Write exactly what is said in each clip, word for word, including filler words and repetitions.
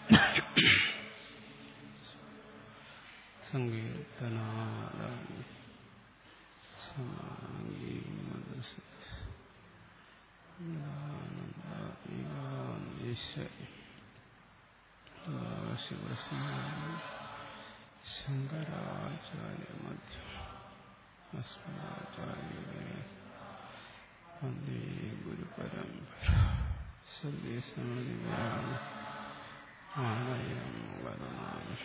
സങ്കീർത്തനാദാനി ശങ്കരാചാര്യ മധ്യം അസ്മദാചാര്യ വന്ദേ ഗുരുപരമ്പര സർവേശ്വരായ ആലയം വദനാമി.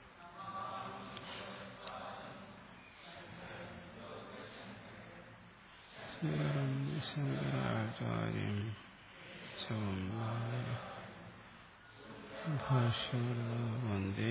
ശങ്കരാചാര്യം ഭാഷ്യമോ വന്ദേ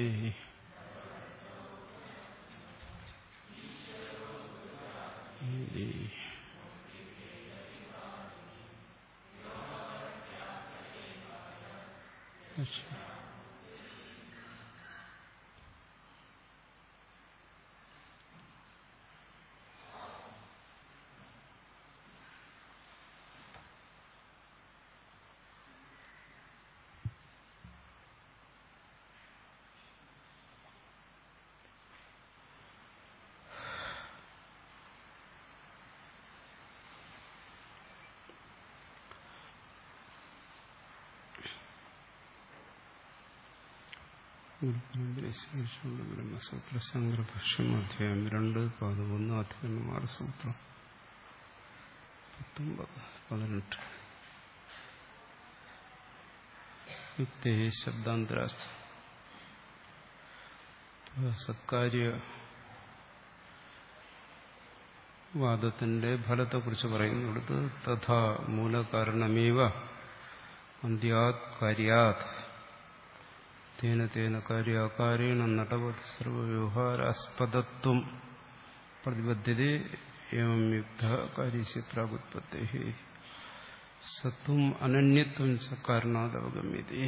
ബ്രഹ്മസൂത്ര ശങ്കരഭാഷ്യം അധ്യായം രണ്ട് പതിമൂന്ന് അധ്യായം ആറ് സൂത്രം പത്തൊമ്പത് പതിനെട്ട്. യുക്തേ ശബ്ദാന്തരാർത്ഥ സത്കാര്യ വാദത്തിന്റെ ഫലത്തെക്കുറിച്ച് പറയുന്നിടത്ത് തഥാ മൂലകാരണമേവ അന്ത്യാത് കാര്യാത് തേന തേന കാര്യാകാരേണ നടവത് സർവവ്യവഹാരാസ്പദത്വം പ്രതിബദ്ധതേ ഏവം യുക്ത കാര്യസ്യ പ്രാഗുത്പത്തേഹി സത്വം അനന്യത്വം ച കാരണാദവഗമ്യതേ.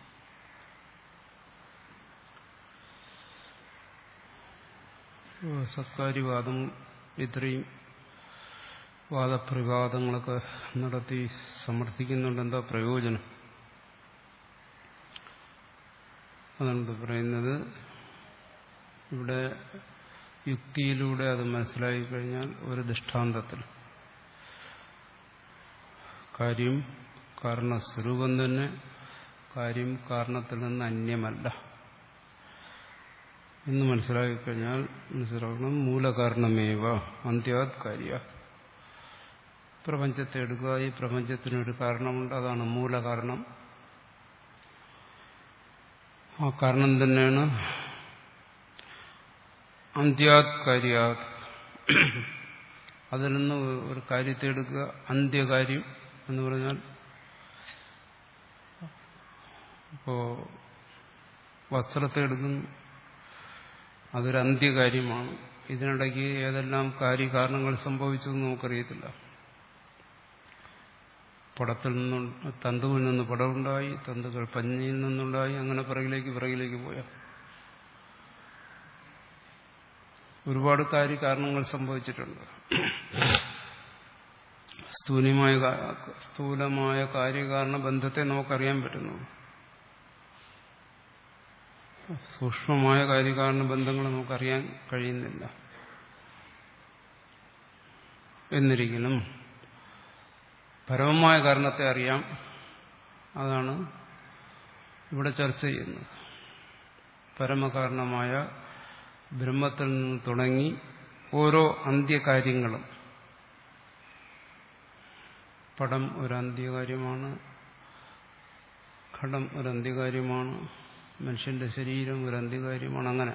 സത്കാര്യവാദം ഇത്രയും വാദപ്രവാദങ്ങളൊക്കെ നടത്തി സമർത്ഥിക്കുന്നുണ്ട്. എന്താ പ്രയോജനം? അതാണ് പറയുന്നത്. ഇവിടെ യുക്തിയിലൂടെ അത് മനസ്സിലാക്കി കഴിഞ്ഞാൽ ഒരു ദൃഷ്ടാന്തത്തിൽ കാര്യം കാരണസ്വരൂപം തന്നെ കാര്യം കാരണത്തിൽ നിന്ന് അന്യമല്ല എന്ന് മനസ്സിലാക്കി കഴിഞ്ഞാൽ മനസ്സിലാക്കണം മൂലകാരണമേവ അന്ത്യാത് കാര്യ. പ്രപഞ്ചത്തെ എടുക്കുക, ഈ പ്രപഞ്ചത്തിനൊരു കാരണമുണ്ട്, അതാണ് മൂലകാരണം. ആ കാരണം തന്നെയാണ് അന്ത്യാത് കാര്യാത്. അതിൽ നിന്ന് ഒരു കാര്യത്തെ എടുക്കുക, അന്ത്യകാര്യം എന്ന് പറഞ്ഞാൽ ഇപ്പോ വസ്ത്രത്തെ എടുക്കുന്നു, അതൊരു അന്ത്യകാര്യമാണ്. ഇതിനിടയ്ക്ക് ഏതെല്ലാം കാര്യകാരണങ്ങൾ സംഭവിച്ചതെന്ന് നമുക്കറിയത്തില്ല. പടത്തിൽ നിന്നും തന്തുവിൽ നിന്ന് പടമുണ്ടായി, തന്തുക്കൾ പഞ്ഞിയിൽ നിന്നുണ്ടായി, അങ്ങനെ പിറകിലേക്ക് പിറകിലേക്ക് പോയ ഒരുപാട് കാര്യകാരണങ്ങൾ സംഭവിച്ചിട്ടുണ്ട്. സ്ഥൂലമായ സ്ഥൂലമായ കാര്യകാരണ ബന്ധത്തെ നമുക്കറിയാൻ പറ്റുന്നു. സൂക്ഷ്മമായ കാര്യകാരണ ബന്ധങ്ങൾ നമുക്കറിയാൻ കഴിയുന്നില്ല. എന്നിരിക്കലും പരമമായ കാരണത്തെ അറിയാം. അതാണ് ഇവിടെ ചർച്ച ചെയ്യുന്നത്. പരമകാരണമായ ബ്രഹ്മത്തിൽ നിന്ന് തുടങ്ങി ഓരോ അന്ത്യകാര്യങ്ങളും, പടം ഒരു അന്ത്യകാര്യമാണ്, ഘടം ഒരു അന്ത്യകാര്യമാണ്, മനുഷ്യന്റെ ശരീരം ഒരു അന്ത്യകാര്യമാണ്, അങ്ങനെ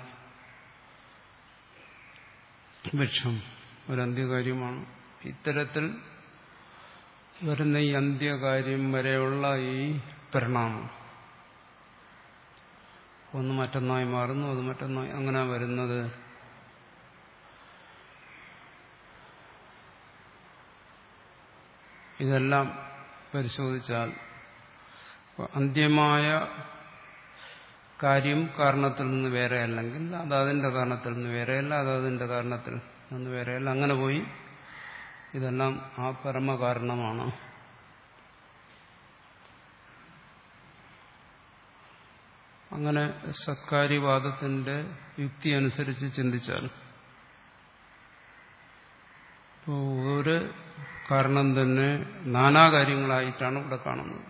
വൃക്ഷം ഒരു അന്ത്യകാര്യമാണ്. ഇത്തരത്തിൽ വരുന്ന ഈ അന്ത്യകാര്യം വരെയുള്ള ഈ പരിണാമം, ഒന്ന് മറ്റൊന്നായി മാറുന്നു, അത് മറ്റൊന്നായി, അങ്ങനെ വരുന്നത്. ഇതെല്ലാം പരിശോധിച്ചാൽ അന്ത്യമായ കാര്യം കാരണത്തിൽ നിന്ന് വേറെ അല്ലെങ്കിൽ അത് അതിന്റെ കാരണത്തിൽ നിന്ന് വേറെയല്ല, അത് അതിന്റെ കാരണത്തിൽ നിന്ന് വേറെയല്ല, അങ്ങനെ പോയി ഇതെല്ലാം ആ പരമകാരണമാണ്. അങ്ങനെ സത്കാര്യവാദത്തിന്റെ യുക്തി അനുസരിച്ച് ചിന്തിച്ചാൽ ഇപ്പോൾ ഒരു കാരണം തന്നെ നാനാ കാര്യങ്ങളായിട്ടാണ് ഇവിടെ കാണുന്നത്.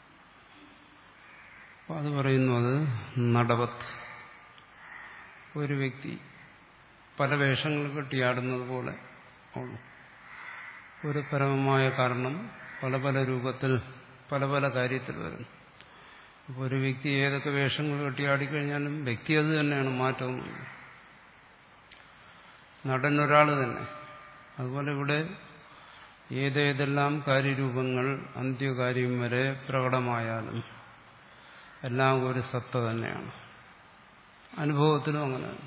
അപ്പോൾ അത് പറയുന്നു, അത് നടവത്ത്. ഒരു വ്യക്തി പല വേഷങ്ങൾ കെട്ടിയാടുന്നത് പോലെ ഉള്ളു. ഒരു പരമമായ കാരണം പല പല രൂപത്തിൽ പല പല കാര്യത്തിൽ വരുന്നു. അപ്പോൾ ഒരു വ്യക്തി ഏതൊക്കെ വേഷങ്ങൾ കെട്ടിയാടിക്കഴിഞ്ഞാലും വ്യക്തി അത് തന്നെയാണ്, മാറ്റമൊന്നുമില്ല. നടൻ ഒരാൾ തന്നെ. അതുപോലെ ഇവിടെ ഏതേതെല്ലാം കാര്യരൂപങ്ങൾ അന്ത്യകാര്യം വരെ പ്രകടമായാലും എല്ലാം ഒരു സത്ത തന്നെയാണ്. അനുഭവത്തിലും അങ്ങനെയാണ്.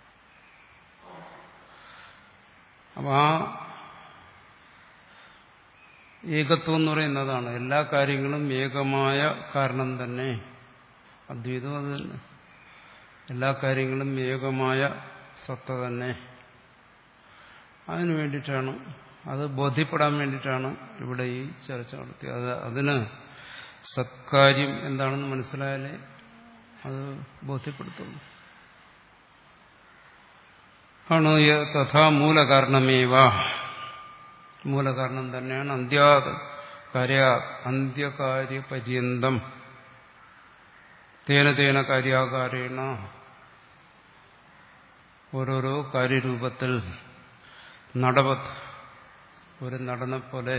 അപ്പം ആ ഏകത്വം എന്ന് പറയുന്നതാണ്. എല്ലാ കാര്യങ്ങളും ഏകമായ കാരണം തന്നെ. അദ്വൈതം അത് തന്നെ. എല്ലാ കാര്യങ്ങളും ഏകമായ സത്ത തന്നെ. അതിനു വേണ്ടിയിട്ടാണ്, അത് ബോധ്യപ്പെടാൻ വേണ്ടിയിട്ടാണ് ഇവിടെ ഈ ചർച്ച നടത്തിയത്. അത് അതിന് സത്കാര്യം എന്താണെന്ന് മനസ്സിലായാലേ അത് ബോധ്യപ്പെടുത്തുന്നു. ആണ് തഥാ മൂലകാരണമേവ, മൂലകാരണം തന്നെയാണ്. അന്ത്യാത് കാര്യ അന്ത്യകാര്യപര്യന്തം തേന തേന കാര്യാകാരേണ, ഓരോരോ കാര്യരൂപത്തിൽ നടവത്, ഒരു നടനെപ്പോലെ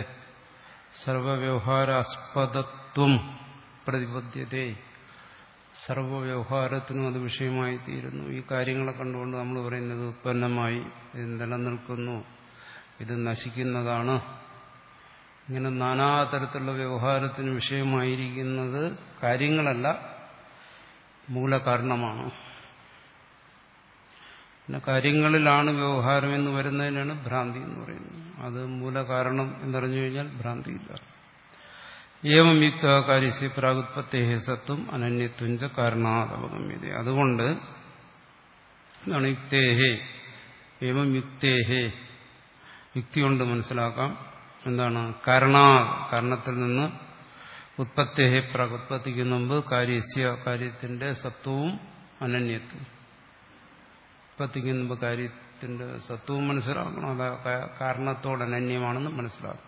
സർവവ്യവഹാരാസ്പദത്വം പ്രതിപദ്ധ്യതേ, സർവവ്യവഹാരത്തിനും അത് വിഷയമായി തീരുന്നു. ഈ കാര്യങ്ങളെ കണ്ടുകൊണ്ട് നമ്മൾ പറയുന്നത് ഉത്പന്നമായി, ഇത് നിലനിൽക്കുന്നു, ഇത് നശിക്കുന്നതാണ്. ഇങ്ങനെ നാനാതരത്തിലുള്ള വ്യവഹാരത്തിന് വിഷയമായിരിക്കുന്നത് കാര്യങ്ങളല്ല, മൂലകാരണമാണ്. പിന്നെ കാര്യങ്ങളിലാണ് വ്യവഹാരം എന്ന് വരുന്നതിനാണ് ഭ്രാന്തി എന്ന് പറയുന്നത്. അത് മൂലകാരണം എന്നറിഞ്ഞു കഴിഞ്ഞാൽ ഭ്രാന്തിയില്ല. ഏവം യുക്ത കാര്യസ്യ പ്രാഗുത്പത്തേ സത്വം അനന്യത്വഞ്ച കാരണാദവഗമ്യത. അതുകൊണ്ട് എന്താണ് യുക്തേഹേ, ഏവം യുക്തേഹേ, യുക്തി കൊണ്ട് മനസ്സിലാക്കാം. എന്താണ്? കാരണാ, കാരണത്തിൽ നിന്ന് ഉത്പത്തേഹേ, പ്രാഗുത്പത്തിക്ക് മുമ്പ് കാര്യസ്യ, കാര്യത്തിന്റെ സത്വവും അനന്യത്വം. ഉത്പത്തിക്ക് മുമ്പ് കാര്യത്തിന്റെ സത്വവും മനസ്സിലാക്കണം. അത് കാരണത്തോട് അനന്യമാണെന്ന് മനസ്സിലാക്കണം.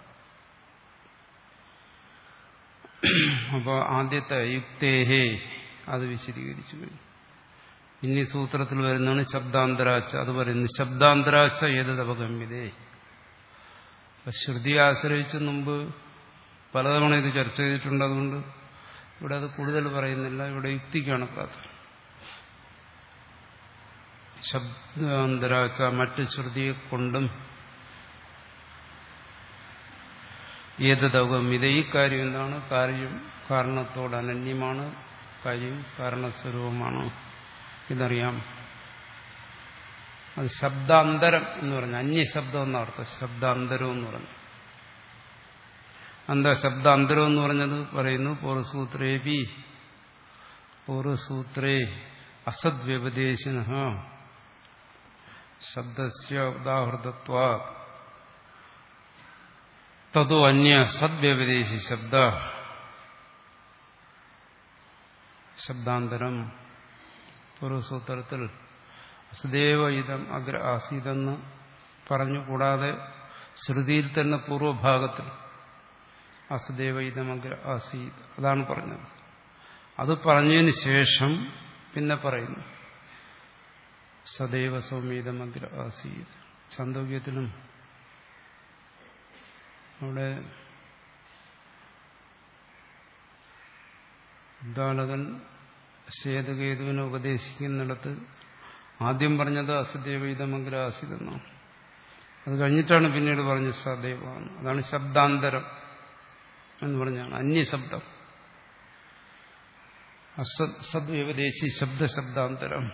അപ്പോൾ ആദ്യത്തെ യുക്തേഹേ അത് വിശദീകരിച്ചു കഴിഞ്ഞു. ഇനി സൂത്രത്തിൽ വരുന്നതാണ് ശബ്ദാന്തരാച്ച. അത് പറയുന്നു ശബ്ദാന്തരാച്ച ഏതവഗമ്യതേ. ശ്രുതിയെ ആശ്രയിച്ച് മുമ്പ് പലതവണ ഇത് ചർച്ച ചെയ്തിട്ടുണ്ട്. അതുകൊണ്ട് ഇവിടെ അത് കൂടുതൽ പറയുന്നില്ല. ഇവിടെ യുക്തിക്കാണ് പ്രാധാന്യം. ശബ്ദാന്തരാച്ച മറ്റ് ശ്രുതിയെ കൊണ്ടും ഏതവഗമ്യത, ഈ കാര്യം എന്താണ്? കാര്യം കാരണത്തോട് അനന്യമാണ്, കാര്യം കാരണസ്വരൂപമാണ്, ഇതറിയാം. അത് ശബ്ദാന്തരം എന്ന് പറഞ്ഞു, അന്യശബ്ദം എന്നർത്ഥം. ശബ്ദാന്തരം എന്ന് പറഞ്ഞു. എന്താ ശബ്ദാന്തരം എന്ന് പറഞ്ഞത്? പറയുന്നു പൂർവസൂത്രേപി, പൂർവസൂത്രേ അസദ്വ്യപദേശിനഃ ശബ്ദസ്യ ഉദാഹൃതത്വാ തതോ അന്യ സദ്വ്യപദേശി ശബ്ദ. ശബ്ദാന്തരം പൂർവസൂത്രത്തിൽ അസദേവ ഇതം അഗ്ര ആസീതെന്ന് പറഞ്ഞു. കൂടാതെ ശ്രുതിയിൽ തന്നെ പൂർവഭാഗത്തിൽ അസദേവ ഇതം അഗ്ര ആസീത് അതാണ് പറഞ്ഞത്. അത് പറഞ്ഞതിന് ശേഷം പിന്നെ പറയുന്നു സദൈവ സൗമ്യതം അഗ്ര ആസീത്. ഛാന്ദോഗ്യത്തിലും അവിടെ ഉദ്ദാലകൻ ശ്വേതകേതുവിനെ ഉപദേശിക്കുന്നിടത്ത് ആദ്യം പറഞ്ഞത് അസദേവൈതമഗ്ര ആസിതെന്നാണ്. അത് കഴിഞ്ഞിട്ടാണ് പിന്നീട് പറഞ്ഞത് സദൈവമാണ്. അതാണ് ശബ്ദാന്തരം എന്ന് പറഞ്ഞാണ്. അന്യശബ്ദം അസദ് സദ്വ്യപദേശി ശബ്ദശബ്ദാന്തരം.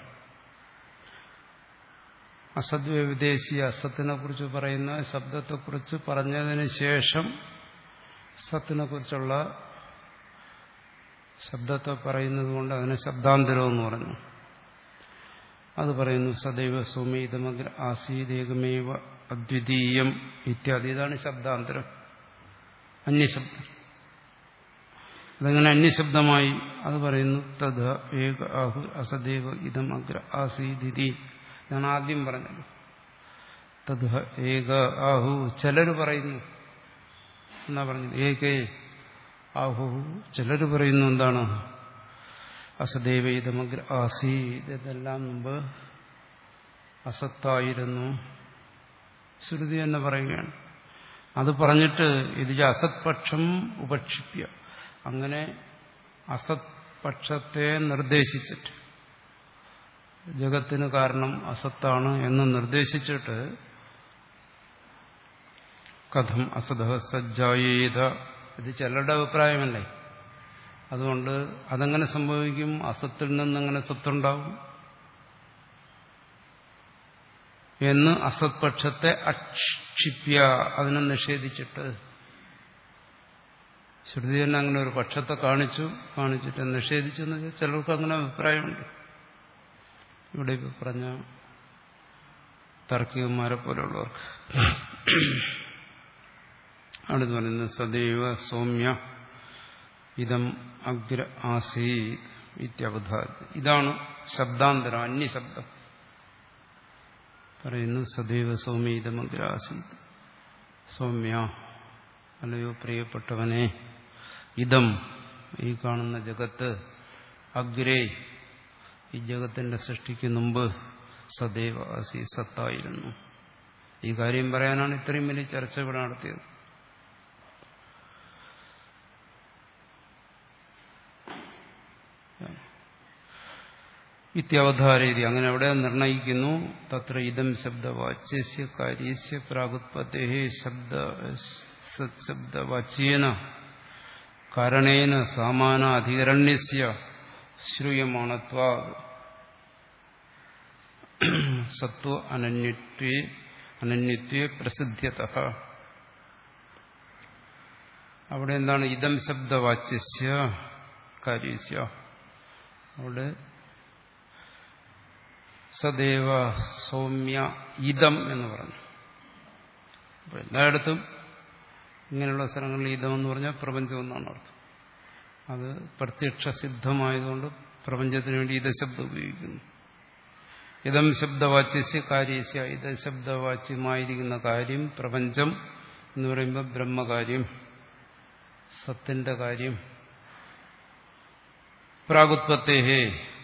അസദ്വ്യപദേശി അസത്തിനെ കുറിച്ച് പറയുന്ന ശബ്ദത്തെക്കുറിച്ച് പറഞ്ഞതിന് ശേഷം സത്തിനെ കുറിച്ചുള്ള ശബ്ദത്തെ പറയുന്നത് കൊണ്ട് അതിനെ ശബ്ദാന്തരം എന്ന് പറഞ്ഞു. അത് പറയുന്നു സദൈവ സൗമ്യതമഗ്ര ആസീതേകമേവ അദ്വിതീയം ഇത്യാദി. ഇതാണ് ശബ്ദാന്തരം, അന്യശബ്ദം. അതങ്ങനെ അന്യശബ്ദമായി അത് പറയുന്നു. തദ് ഏക ആഹു അസദേവ ഇതം അഗ്ര ആസീദിതി. ഞാൻ ആദ്യം പറഞ്ഞത് തദ് ഏക ആഹു ചിലര് പറയുന്നു എന്നാ പറഞ്ഞത്. ഏകേ ആഹു ചിലര് പറയുന്നു എന്താണ് അസദേവ ഇതമഗ്ര ആസീത്, ഇതെല്ലാം മുമ്പ് അസത്തായിരുന്നു. ശ്രുതി തന്നെ പറയുകയാണ്. അത് പറഞ്ഞിട്ട് ഇത് അസത്പക്ഷം ഉപക്ഷിപ്യ, അങ്ങനെ അസത്പക്ഷത്തെ നിർദ്ദേശിച്ചിട്ട് ജഗത്തിന് കാരണം അസത്താണ് എന്ന് നിർദ്ദേശിച്ചിട്ട് കഥം അസത സജ്ജായേത, ഇത് ചിലരുടെ അഭിപ്രായമല്ലേ. അതുകൊണ്ട് അതെങ്ങനെ സംഭവിക്കും? അസത്തിൽ നിന്നെങ്ങനെ സത്തുണ്ടാവും എന്ന് അസത്പക്ഷത്തെ അക്ഷിപ്യ, അതിനെ നിഷേധിച്ചിട്ട്. ശ്രുതി തന്നെ അങ്ങനെ ഒരു പക്ഷത്തെ കാണിച്ചു, കാണിച്ചിട്ട് നിഷേധിച്ചു എന്ന് വെച്ചാൽ ചിലർക്ക് അങ്ങനെ അഭിപ്രായമുണ്ട്. ഇവിടെ ഇപ്പൊ പറഞ്ഞ താർക്കികന്മാരെ പോലുള്ളവർക്ക്. അടുത്ത് പറയുന്നത് സദൈവ സൗമ്യ ഇതം അഗ്ര ആസീത് ഇത്യവധാത്. ഇതാണ് ശബ്ദാന്തരം, അന്യശബ്ദം. പറയുന്നു സദൈവ സൗമ്യ ഇതം അഗ്ര ആസീത്. സൗമ്യ, അല്ലയോ പ്രിയപ്പെട്ടവനെ, ഇതം ഈ കാണുന്ന ജഗത്ത്, അഗ്രേ ഈ ജഗത്തിന്റെ സൃഷ്ടിക്ക് മുമ്പ്, സദൈവ ആസി സത്തായിരുന്നു. ഈ കാര്യം പറയാനാണ് ഇത്രയും വലിയ ചർച്ച ഇവിടെ നടത്തിയത്. ഇത്യവധാരീതി, അങ്ങനെ അവിടെ നിർണയിക്കുന്നു. തത്ര ഇതം ശബ്ദവാച്യസ്യ കാര്യസ്യ പ്രാഗുത്പത്തേഃ ശബ്ദ സത്ശബ്ദവാച്യേന കാരണേന സമാനാധികരണ്യസ്യ ശ്രൂയമാണത്വാത് സത്വ അനന്യത്വേ അനന്യത്വേ പ്രസിദ്ധ്യതഃ. അവിടെ എന്താണ് ഇതം ശബ്ദവാച്യസ്യ കാര്യസ്യ, അവിടെ സദേവ സൗമ്യ ഇതം എന്ന് പറഞ്ഞു. അപ്പൊ എല്ലായിടത്തും ഇങ്ങനെയുള്ള സ്ഥലങ്ങളിൽ ഇതം എന്ന് പറഞ്ഞാൽ പ്രപഞ്ചം എന്നാണ് അർത്ഥം. അത് പ്രത്യക്ഷ സിദ്ധമായതുകൊണ്ട് പ്രപഞ്ചത്തിന് വേണ്ടി ഇതശബ്ദം ഉപയോഗിക്കുന്നു. ഇതം ശബ്ദവാച്യസ്യ കാര്യസ്യ, ഇതശബ്ദവാച്യമായിരിക്കുന്ന കാര്യം പ്രപഞ്ചം എന്ന് പറയുമ്പോൾ ബ്രഹ്മകാര്യം, സത്തിന്റെ കാര്യം. പ്രാഗുത്പത്തേഹേ,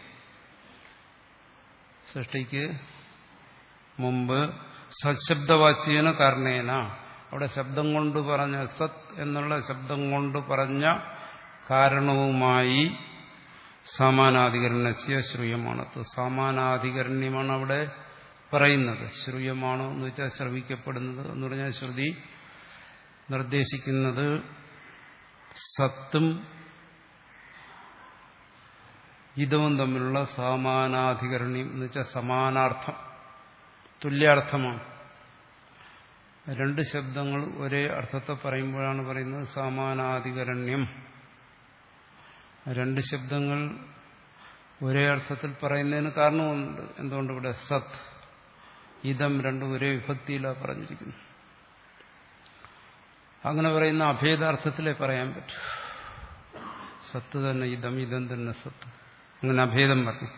സൃഷ്ടിക്ക് മുമ്പ് സത്ശബ്ദവാച്യേന കാരണേന, അവിടെ ശബ്ദം കൊണ്ട് പറഞ്ഞ സത് എന്നുള്ള ശബ്ദം കൊണ്ട് പറഞ്ഞ കാരണവുമായി സമാനാധികരണസ്യ ശ്രൂയമാണത്വ. സമാനാധികരണ്യമാണ് അവിടെ പറയുന്നത്. ശ്രൂയമാണോ എന്ന് വെച്ചാൽ ശ്രവിക്കപ്പെടുന്നത് എന്ന് പറഞ്ഞാൽ ശ്രുതി നിർദ്ദേശിക്കുന്നത് സത്തും ഇതവും തമ്മിലുള്ള സമാനാധികരണ്യം എന്ന് വെച്ചാൽ സമാനാർത്ഥം, തുല്യാർത്ഥമാണ്. രണ്ട് ശബ്ദങ്ങൾ ഒരേ അർത്ഥത്തെ പറയുമ്പോഴാണ് പറയുന്നത് സമാനാധികരണ്യം. രണ്ട് ശബ്ദങ്ങൾ ഒരേ അർത്ഥത്തിൽ പറയുന്നതിന് കാരണമുണ്ട്. എന്തുകൊണ്ട് ഇവിടെ സത് ഇതം രണ്ടും ഒരേ വിഭക്തിയിലാണ് പറഞ്ഞിരിക്കുന്നു. അങ്ങനെ പറയുന്ന അഭേദാർത്ഥത്തിലേ പറയാൻ പറ്റൂ. സത്ത് തന്നെ ഇതം, ഇതം തന്നെ സത്ത്, അങ്ങനെ അഭേദം പറഞ്ഞു.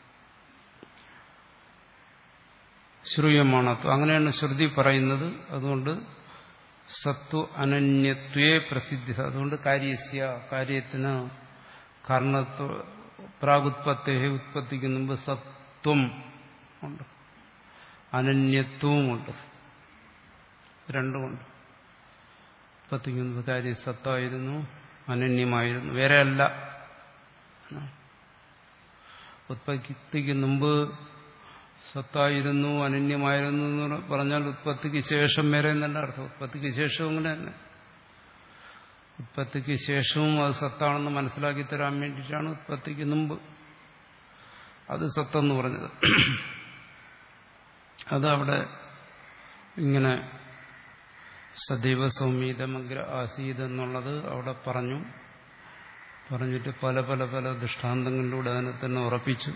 ശ്രൂയമാണത്വം, അങ്ങനെയാണ് ശ്രുതി പറയുന്നത്. അതുകൊണ്ട് സത്വ അനന്യത്വേ പ്രസിദ്ധി. അതുകൊണ്ട് കാര്യസ്യ, കാര്യത്തിന് കാരണത്വ പ്രാഗുത്പത്തേ, ഉത്പത്തിക്ക് മുമ്പ് സത്വം ഉണ്ട്, അനന്യത്വവുമുണ്ട്, രണ്ടുമുണ്ട്. ഉത്പത്തിക്ക് മുമ്പ് കാര്യം സത്തായിരുന്നു, അനന്യമായിരുന്നു, വേറെ അല്ല. ഉത്പത്തിക്ക് മുമ്പ് സത്തായിരുന്നു, അനന്യമായിരുന്നു എന്ന് പറഞ്ഞാൽ ഉത്പത്തിക്ക് ശേഷം വേറെ എന്നല്ല അർത്ഥം. ഉത്പത്തിക്ക് ശേഷവും അങ്ങനെ തന്നെ. ഉത്പത്തിക്ക് ശേഷവും അത് സത്താണെന്ന് മനസ്സിലാക്കി തരാൻ വേണ്ടിയിട്ടാണ് ഉത്പത്തിക്ക് മുമ്പ് അത് സത്തെന്ന് പറഞ്ഞത്. അതവിടെ ഇങ്ങനെ സദൈവ സൗമ്യതമഗ്ര ആസീത് എന്നുള്ളത് അവിടെ പറഞ്ഞു. പറഞ്ഞിട്ട് പല പല പല ദൃഷ്ടാന്തങ്ങളിലൂടെ അതിനെ തന്നെ ഉറപ്പിച്ചു.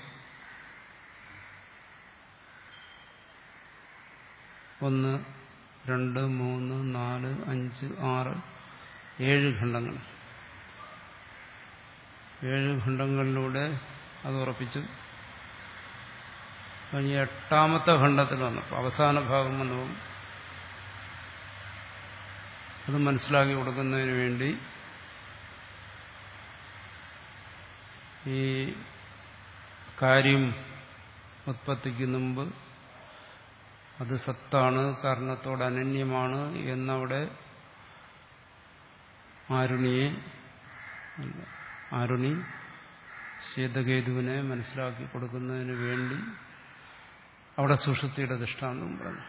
ഒന്ന്, രണ്ട്, മൂന്ന്, നാല്, അഞ്ച്, ആറ്, ഏഴ് ഖണ്ഡങ്ങൾ. ഏഴ് ഖണ്ഡങ്ങളിലൂടെ അത് ഉറപ്പിച്ചു. കഴിഞ്ഞ എട്ടാമത്തെ ഖണ്ഡത്തിൽ വന്നപ്പോൾ അവസാന ഭാഗം വന്നപ്പോൾ അത് മനസ്സിലാക്കി കൊടുക്കുന്നതിന് വേണ്ടി ഈ കാര്യം ഉത്പത്തിക്ക് മുമ്പ് അത് സത്താണ്, കാരണത്തോട് അനന്യമാണ് എന്നവിടെ ആരുണിയെ ആരുണി ശ്വേതകേതുവിനെ മനസ്സിലാക്കി കൊടുക്കുന്നതിന് വേണ്ടി അവിടെ സുഷുപ്തിയുടെ ദൃഷ്ടാന്തം പറഞ്ഞു.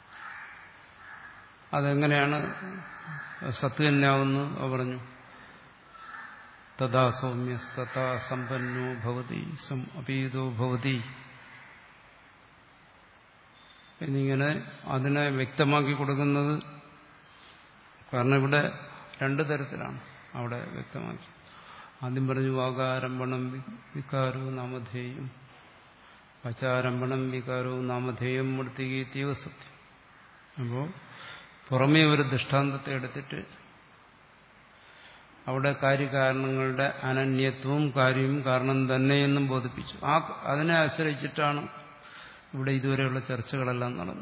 അതെങ്ങനെയാണ് സത്ത് തന്നെയാവുന്നത് പറഞ്ഞു. തഥാ സൗമ്യ സതാ സമ്പന്നോ ഭവതി സം അപീതോ ഭവതി എന്നിങ്ങനെ അതിനെ വ്യക്തമാക്കി കൊടുക്കുന്നത്. കാരണം ഇവിടെ രണ്ടു തരത്തിലാണ് അവിടെ വ്യക്തമാക്കി. ആദ്യം പറഞ്ഞു വാകാരംഭണം വികാരവും നാമധേയം, വചാരംഭണം വികാരവും നാമധേയം മൃത്തികീതീവ സത്യം. അപ്പോൾ പുറമേ ഒരു ദൃഷ്ടാന്തത്തെ എടുത്തിട്ട് അവിടെ കാര്യകാരണങ്ങളുടെ അനന്യത്വവും കാര്യവും കാരണം തന്നെയെന്നും ബോധിപ്പിച്ചു. ആ അതിനെ ആശ്രയിച്ചിട്ടാണ് ഇവിടെ ഇതുവരെയുള്ള ചർച്ചകളെല്ലാം നടന്നു.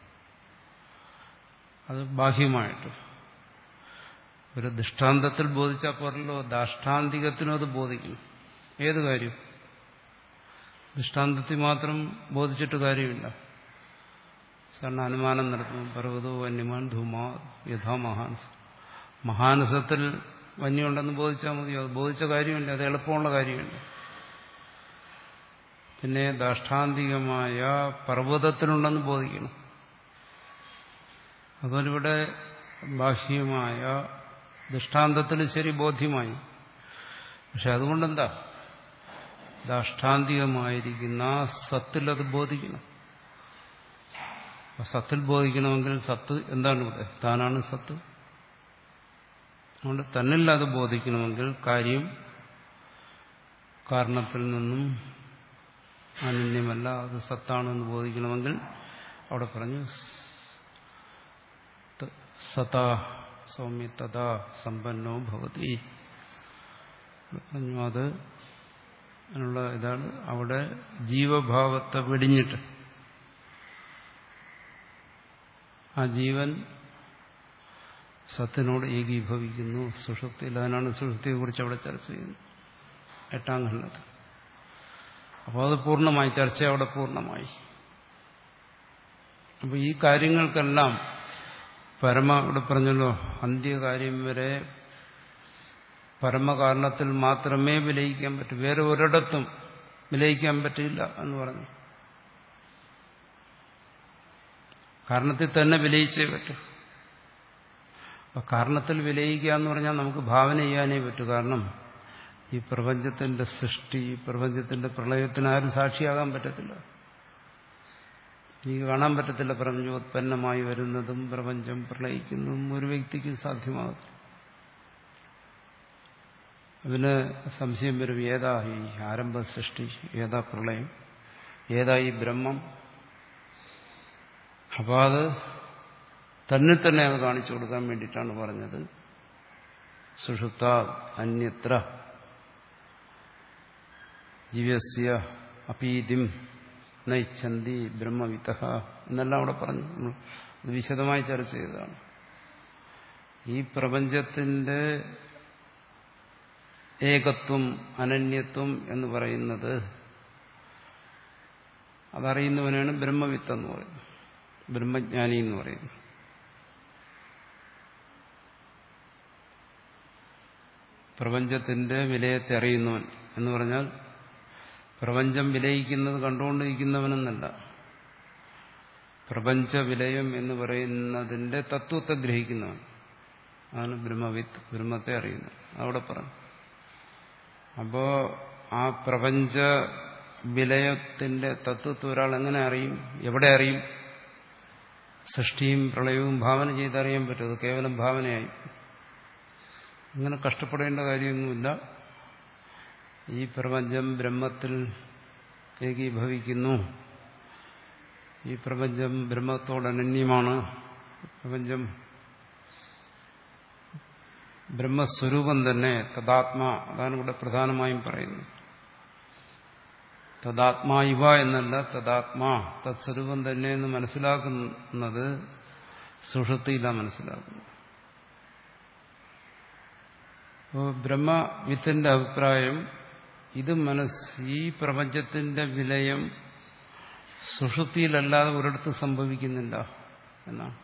അത് ബാഹ്യമായിട്ട് ഒരു ദൃഷ്ടാന്തത്തിൽ ബോധിച്ചാൽ പോരല്ലോ, ദാഷ്ടാന്തികത്തിനും അത് ബോധിക്കണം. ഏത് കാര്യം ദൃഷ്ടാന്തത്തിൽ മാത്രം ബോധിച്ചിട്ട് കാര്യമില്ല. സാറിന് അനുമാനം നടത്തുന്നു. പർവ്വതോ വന്യമാൻ ധൂമാ യഥാ മഹാൻസ്. മഹാനസത്തിൽ വന്യമുണ്ടെന്ന് ബോധിച്ചാൽ മതിയോ? അത് ബോധിച്ച കാര്യമില്ല, അത് എളുപ്പമുള്ള കാര്യമില്ല. പിന്നെ ദാഷ്ടാന്തികമായ പർവ്വതത്തിലുണ്ടെന്ന് ബോധിക്കണം. അതുപോലെ ഇവിടെ ബാഹ്യമായ ദൃഷ്ടാന്തത്തിൽ ശരി ബോധ്യമായി. പക്ഷെ അതുകൊണ്ടെന്താ, ദാഷ്ടാന്തികമായിരിക്കുന്ന സത്തിൽ അത് ബോധിക്കണം. സത്തിൽ ബോധിക്കണമെങ്കിൽ സത്ത് എന്താണ് ഇവിടെ? താനാണ് സത്ത്. അതുകൊണ്ട് തന്നിൽ അത് ബോധിക്കണമെങ്കിൽ കാര്യം കാരണത്തിൽ നിന്നും അനന്യമല്ല, അത് സത്താണെന്ന് ബോധിക്കണമെങ്കിൽ അവിടെ പറഞ്ഞു സതാ സൗമ്യ തഥാ സമ്പന്നോ ഭവതി പറഞ്ഞു. അത് അതിനുള്ള ഇതാണ് അവിടെ ജീവഭാവത്തെ വെടിഞ്ഞിട്ട് ആ ജീവൻ സത്തിനോട് ഏകീഭവിക്കുന്നു സുഷുപ്തിയിൽ. അതിനാണ് സുഷുപ്തിയെക്കുറിച്ച് അവിടെ ചർച്ച ചെയ്യുന്നത് എട്ടാം ഖണ്ഡത്തിൽ. അപ്പോൾ അത് പൂർണ്ണമായി, ചർച്ച അവിടെ പൂർണ്ണമായി. അപ്പോൾ ഈ കാര്യങ്ങൾക്കെല്ലാം പരമ ഇവിടെ പറഞ്ഞല്ലോ, അന്ത്യകാര്യം വരെ പരമകാരണത്തിൽ മാത്രമേ വിലയിക്കാൻ പറ്റൂ, വേറെ ഒരിടത്തും വിലയിക്കാൻ പറ്റില്ല എന്ന് പറഞ്ഞു. കാരണത്തിൽ തന്നെ വിലയിച്ചേ പറ്റൂ. അപ്പൊ കാരണത്തിൽ വിലയിക്കുക എന്ന് പറഞ്ഞാൽ നമുക്ക് ഭാവന ചെയ്യാനേ പറ്റൂ. കാരണം ഈ പ്രപഞ്ചത്തിന്റെ സൃഷ്ടി, പ്രപഞ്ചത്തിന്റെ പ്രളയത്തിന് ആരും സാക്ഷിയാകാൻ പറ്റത്തില്ല. എനിക്ക് കാണാൻ പറ്റത്തില്ല പ്രപഞ്ചോത്പന്നമായി വരുന്നതും പ്രപഞ്ചം പ്രളയിക്കുന്നതും ഒരു വ്യക്തിക്ക് സാധ്യമാകത്തില്ല. അതിന് സംശയം വരും, ഏതാ ഈ ആരംഭ സൃഷ്ടി, ഏതാ പ്രളയം, ഏതാ ഈ ബ്രഹ്മം. അപ്പോൾ അത് തന്നെ തന്നെ അത് കാണിച്ചു കൊടുക്കാൻ വേണ്ടിയിട്ടാണ് പറഞ്ഞത് സുഷുപ്ത അന്യത്ര ജീവസ്യ അപീതിം നൈച്ഛന്തി ബ്രഹ്മവിത്തഃ എന്നെല്ലാം അവിടെ പറഞ്ഞു. നമ്മൾ അത് വിശദമായി ചർച്ച ചെയ്തതാണ്. ഈ പ്രപഞ്ചത്തിന്റെ ഏകത്വം അനന്യത്വം എന്ന് പറയുന്നത് അതറിയുന്നവനാണ് ബ്രഹ്മവിത്ത് എന്ന് പറയുന്നത്, ബ്രഹ്മജ്ഞാനി എന്ന് പറയുന്നത്. പ്രപഞ്ചത്തിന്റെ വിലയത്തെ അറിയുന്നവൻ എന്ന് പറഞ്ഞാൽ പ്രപഞ്ചം വിലയിക്കുന്നത് കണ്ടുകൊണ്ടിരിക്കുന്നവനെന്നല്ല, പ്രപഞ്ച വിലയം എന്ന് പറയുന്നതിന്റെ തത്വത്തെ ഗ്രഹിക്കുന്നവൻ ആണ് ബ്രഹ്മവിത്ത്, ബ്രഹ്മത്തെ അറിയുന്നത്. അവിടെ പറഞ്ഞു. അപ്പോ ആ പ്രപഞ്ച വിലയത്തിന്റെ തത്വത്തെ ഒരാൾ എങ്ങനെ അറിയും, എവിടെ അറിയും? സൃഷ്ടിയും പ്രളയവും ഭാവന ചെയ്തറിയാൻ പറ്റും. അത് കേവലം ഭാവനയായി. ഇങ്ങനെ കഷ്ടപ്പെടേണ്ട കാര്യമൊന്നുമില്ല. ഈ പ്രപഞ്ചം ബ്രഹ്മത്തിൽ ഏകീഭവിക്കുന്നു, ഈ പ്രപഞ്ചം ബ്രഹ്മത്തോട് അനന്യമാണ്, പ്രപഞ്ചം ബ്രഹ്മസ്വരൂപം തന്നെ തദാത്മാ, അതാണ് ഇവിടെ പ്രധാനമായും പറയുന്നത്. തദാത്മാ ഇവ എന്നല്ല, തദാത്മാ തത്സ്വരൂപം തന്നെ എന്ന് മനസ്സിലാക്കുന്നത് സുഷുപ്തിയിലാണ് മനസ്സിലാക്കുന്നത്. അപ്പോൾ ബ്രഹ്മവിത്തിന്റെ അഭിപ്രായം ഇത് മനസ്സ് ഈ പ്രപഞ്ചത്തിന്റെ വിലയം സുഷുപ്തിയിലല്ലാതെ ഒരിടത്ത് സംഭവിക്കുന്നില്ല എന്നാണ്.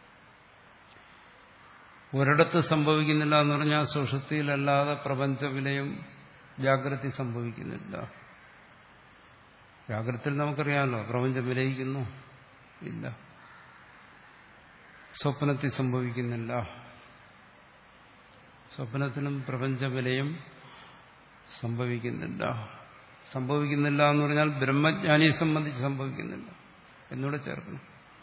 ഒരിടത്ത് സംഭവിക്കുന്നില്ല എന്ന് പറഞ്ഞാൽ സുഷുപ്തിയിലല്ലാതെ പ്രപഞ്ച വിലയം ജാഗ്രത സംഭവിക്കുന്നില്ല. ജാഗ്രതയിൽ നമുക്കറിയാമല്ലോ പ്രപഞ്ചം വിലയിക്കുന്നു ഇല്ല. സ്വപ്നത്തിൽ സംഭവിക്കുന്നില്ല. സ്വപ്നത്തിലും പ്രപഞ്ച വിലയം സംഭവിക്കുന്നില്ല. സംഭവിക്കുന്നില്ല എന്ന് പറഞ്ഞാൽ ബ്രഹ്മജ്ഞാനിയെ സംബന്ധിച്ച് സംഭവിക്കുന്നില്ല എന്നൂടെ ചേർക്കണം.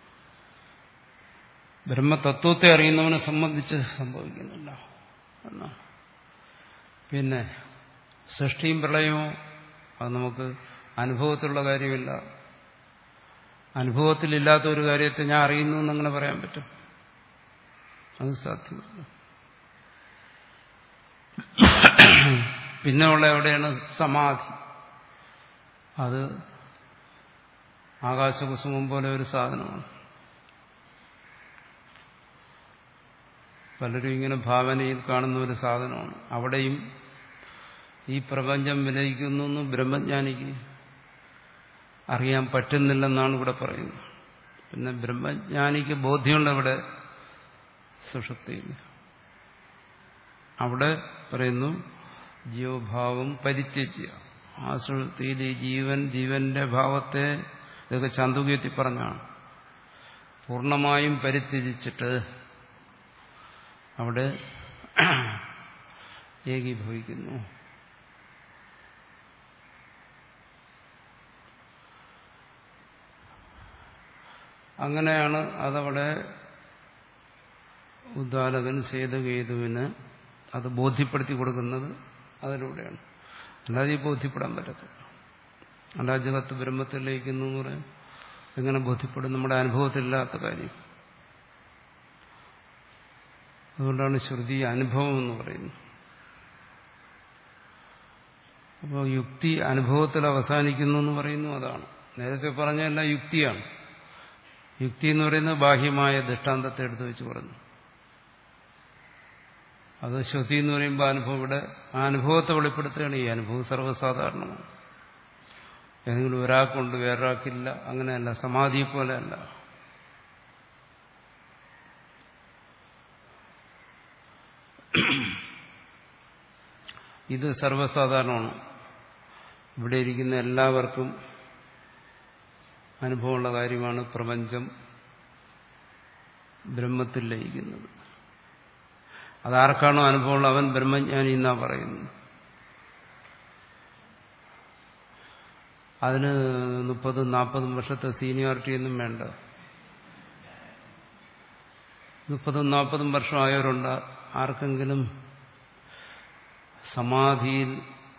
ബ്രഹ്മതത്വത്തെ അറിയുന്നവനെ സംബന്ധിച്ച് സംഭവിക്കുന്നില്ല എന്നാണ്. പിന്നെ സൃഷ്ടിയും പ്രളയവും അത് നമുക്ക് അനുഭവത്തിലുള്ള കാര്യമില്ല. അനുഭവത്തിലില്ലാത്ത ഒരു കാര്യത്തെ ഞാൻ അറിയുന്നു എന്നങ്ങനെ പറയാൻ പറ്റും? അത് സാധ്യമല്ല. പിന്നെ ഉള്ള എവിടെയാണ് സമാധി? അത് ആകാശകുസുമം പോലെ ഒരു സാധനമാണ്. പലരും ഇങ്ങനെ ഭാവനയിൽ കാണുന്ന ഒരു സാധനമാണ്. അവിടെയും ഈ പ്രപഞ്ചം വിലയിക്കുന്നു എന്ന് ബ്രഹ്മജ്ഞാനിക്ക് അറിയാൻ പറ്റുന്നില്ലെന്നാണ് ഇവിടെ പറയുന്നത്. പിന്നെ ബ്രഹ്മജ്ഞാനിക്ക് ബോധ്യമുണ്ട് അവിടെ സുഷുപ്തിയിൽ. അവിടെ പറയുന്നു ജീവഭാവം പരിത്യജ്യ. ആ സുഷുപ്തിയിൽ ഈ ജീവൻ ജീവന്റെ ഭാവത്തെ, ഇതൊക്കെ ചാന്ദോഗ്യത്തിൽ പറഞ്ഞാണ്, പൂർണ്ണമായും പരിത്യജിച്ചിട്ട് അവിടെ ഏകീഭവിക്കുന്നു. അങ്ങനെയാണ് അതവിടെ ഉദ്ദാലകൻ സേതുകേതുവിന് അത് ബോധ്യപ്പെടുത്തി കൊടുക്കുന്നത് അതിലൂടെയാണ്. അല്ലാതെ ഈ ബോധ്യപ്പെടാൻ പറ്റത്തില്ല. അല്ലാതെ ജഗത്ത് ബ്രഹ്മത്തിൽ ലയിക്കുന്നു എന്ന് പറയാൻ എങ്ങനെ ബോധ്യപ്പെടും? നമ്മുടെ അനുഭവത്തിലില്ലാത്ത കാര്യം. അതുകൊണ്ടാണ് ശ്രുതി അനുഭവം എന്ന് പറയുന്നത്. അപ്പോൾ യുക്തി അനുഭവത്തിൽ അവസാനിക്കുന്നു എന്ന് പറയുന്നു. അതാണ് നേരത്തെ പറഞ്ഞതെല്ലാം യുക്തിയാണ്. യുക്തി എന്ന് പറയുന്നത് ബാഹ്യമായ ദൃഷ്ടാന്തത്തെ എടുത്തു വെച്ച് പറഞ്ഞു. അത് ശ്രുതി എന്ന് പറയുമ്പോൾ അനുഭവം, ഇവിടെ ആ അനുഭവത്തെ വെളിപ്പെടുത്തുകയാണ്. ഈ അനുഭവം സർവ്വസാധാരണമാണ്. ഏതെങ്കിലും ഒരാൾക്കുണ്ട് വേറൊരാൾക്കില്ല, അങ്ങനെയല്ല. സമാധിയെ പോലെയല്ല. ഇത് സർവ്വസാധാരണമാണ്. ഇവിടെ ഇരിക്കുന്ന എല്ലാവർക്കും അനുഭവമുള്ള കാര്യമാണ് പ്രപഞ്ചം ബ്രഹ്മത്തിൽ ലയിക്കുന്നത്. അതാർക്കാണോ അനുഭവമുള്ള അവൻ ബ്രഹ്മജ്ഞാനി എന്നാ പറയുന്നത്. അതിന് മുപ്പതും നാൽപ്പതും വർഷത്തെ സീനിയോറിറ്റി ഒന്നും വേണ്ട. മുപ്പതും നാൽപ്പതും വർഷമായവരുണ്ട്. ആർക്കെങ്കിലും സമാധിയിൽ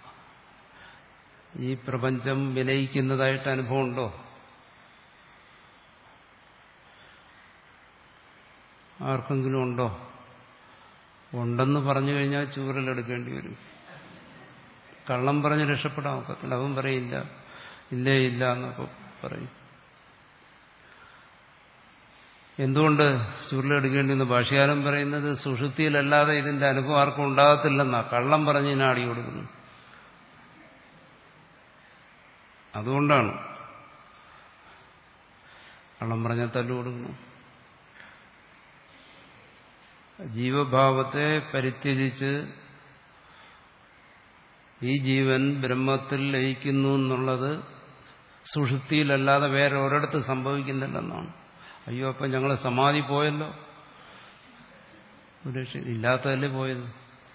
ഈ പ്രപഞ്ചം വിലയിക്കുന്നതായിട്ട് അനുഭവമുണ്ടോ? ആർക്കെങ്കിലും ഉണ്ടോ? ഉണ്ടെന്ന് പറഞ്ഞു കഴിഞ്ഞാൽ ചൂരലെടുക്കേണ്ടി വരും. കള്ളം പറഞ്ഞ് രക്ഷപ്പെടാൻ ഒക്കത്തില്ല. അവൻ പറയില്ല, ഇല്ലേ ഇല്ല എന്നൊക്കെ പറയും. എന്തുകൊണ്ട് ചൂരലെടുക്കേണ്ടി വന്നു? ഭാഷ്യകാരൻ പറയുന്നത് സുഷുപ്തിയിലല്ലാതെ ഇതിന്റെ അനുഭവം ആർക്കും ഉണ്ടാകത്തില്ലെന്നാ. കള്ളം പറഞ്ഞ് ഇതിനെ അടി കൊടുക്കുന്നു. അതുകൊണ്ടാണ് കള്ളം പറഞ്ഞാൽ തല്ലു കൊടുക്കുന്നു. ജീവഭാവത്തെ പരിത്യജിച്ച് ഈ ജീവൻ ബ്രഹ്മത്തിൽ ലയിക്കുന്നു എന്നുള്ളത് സുഷുപ്തിയിലല്ലാതെ വേറെ ഒരിടത്ത് സംഭവിക്കുന്നില്ലെന്നാണ്. അയ്യോ, അപ്പം ഞങ്ങൾ സമാധി പോയല്ലോ. ഒരു ഇല്ലാത്തതല്ലേ പോയത്.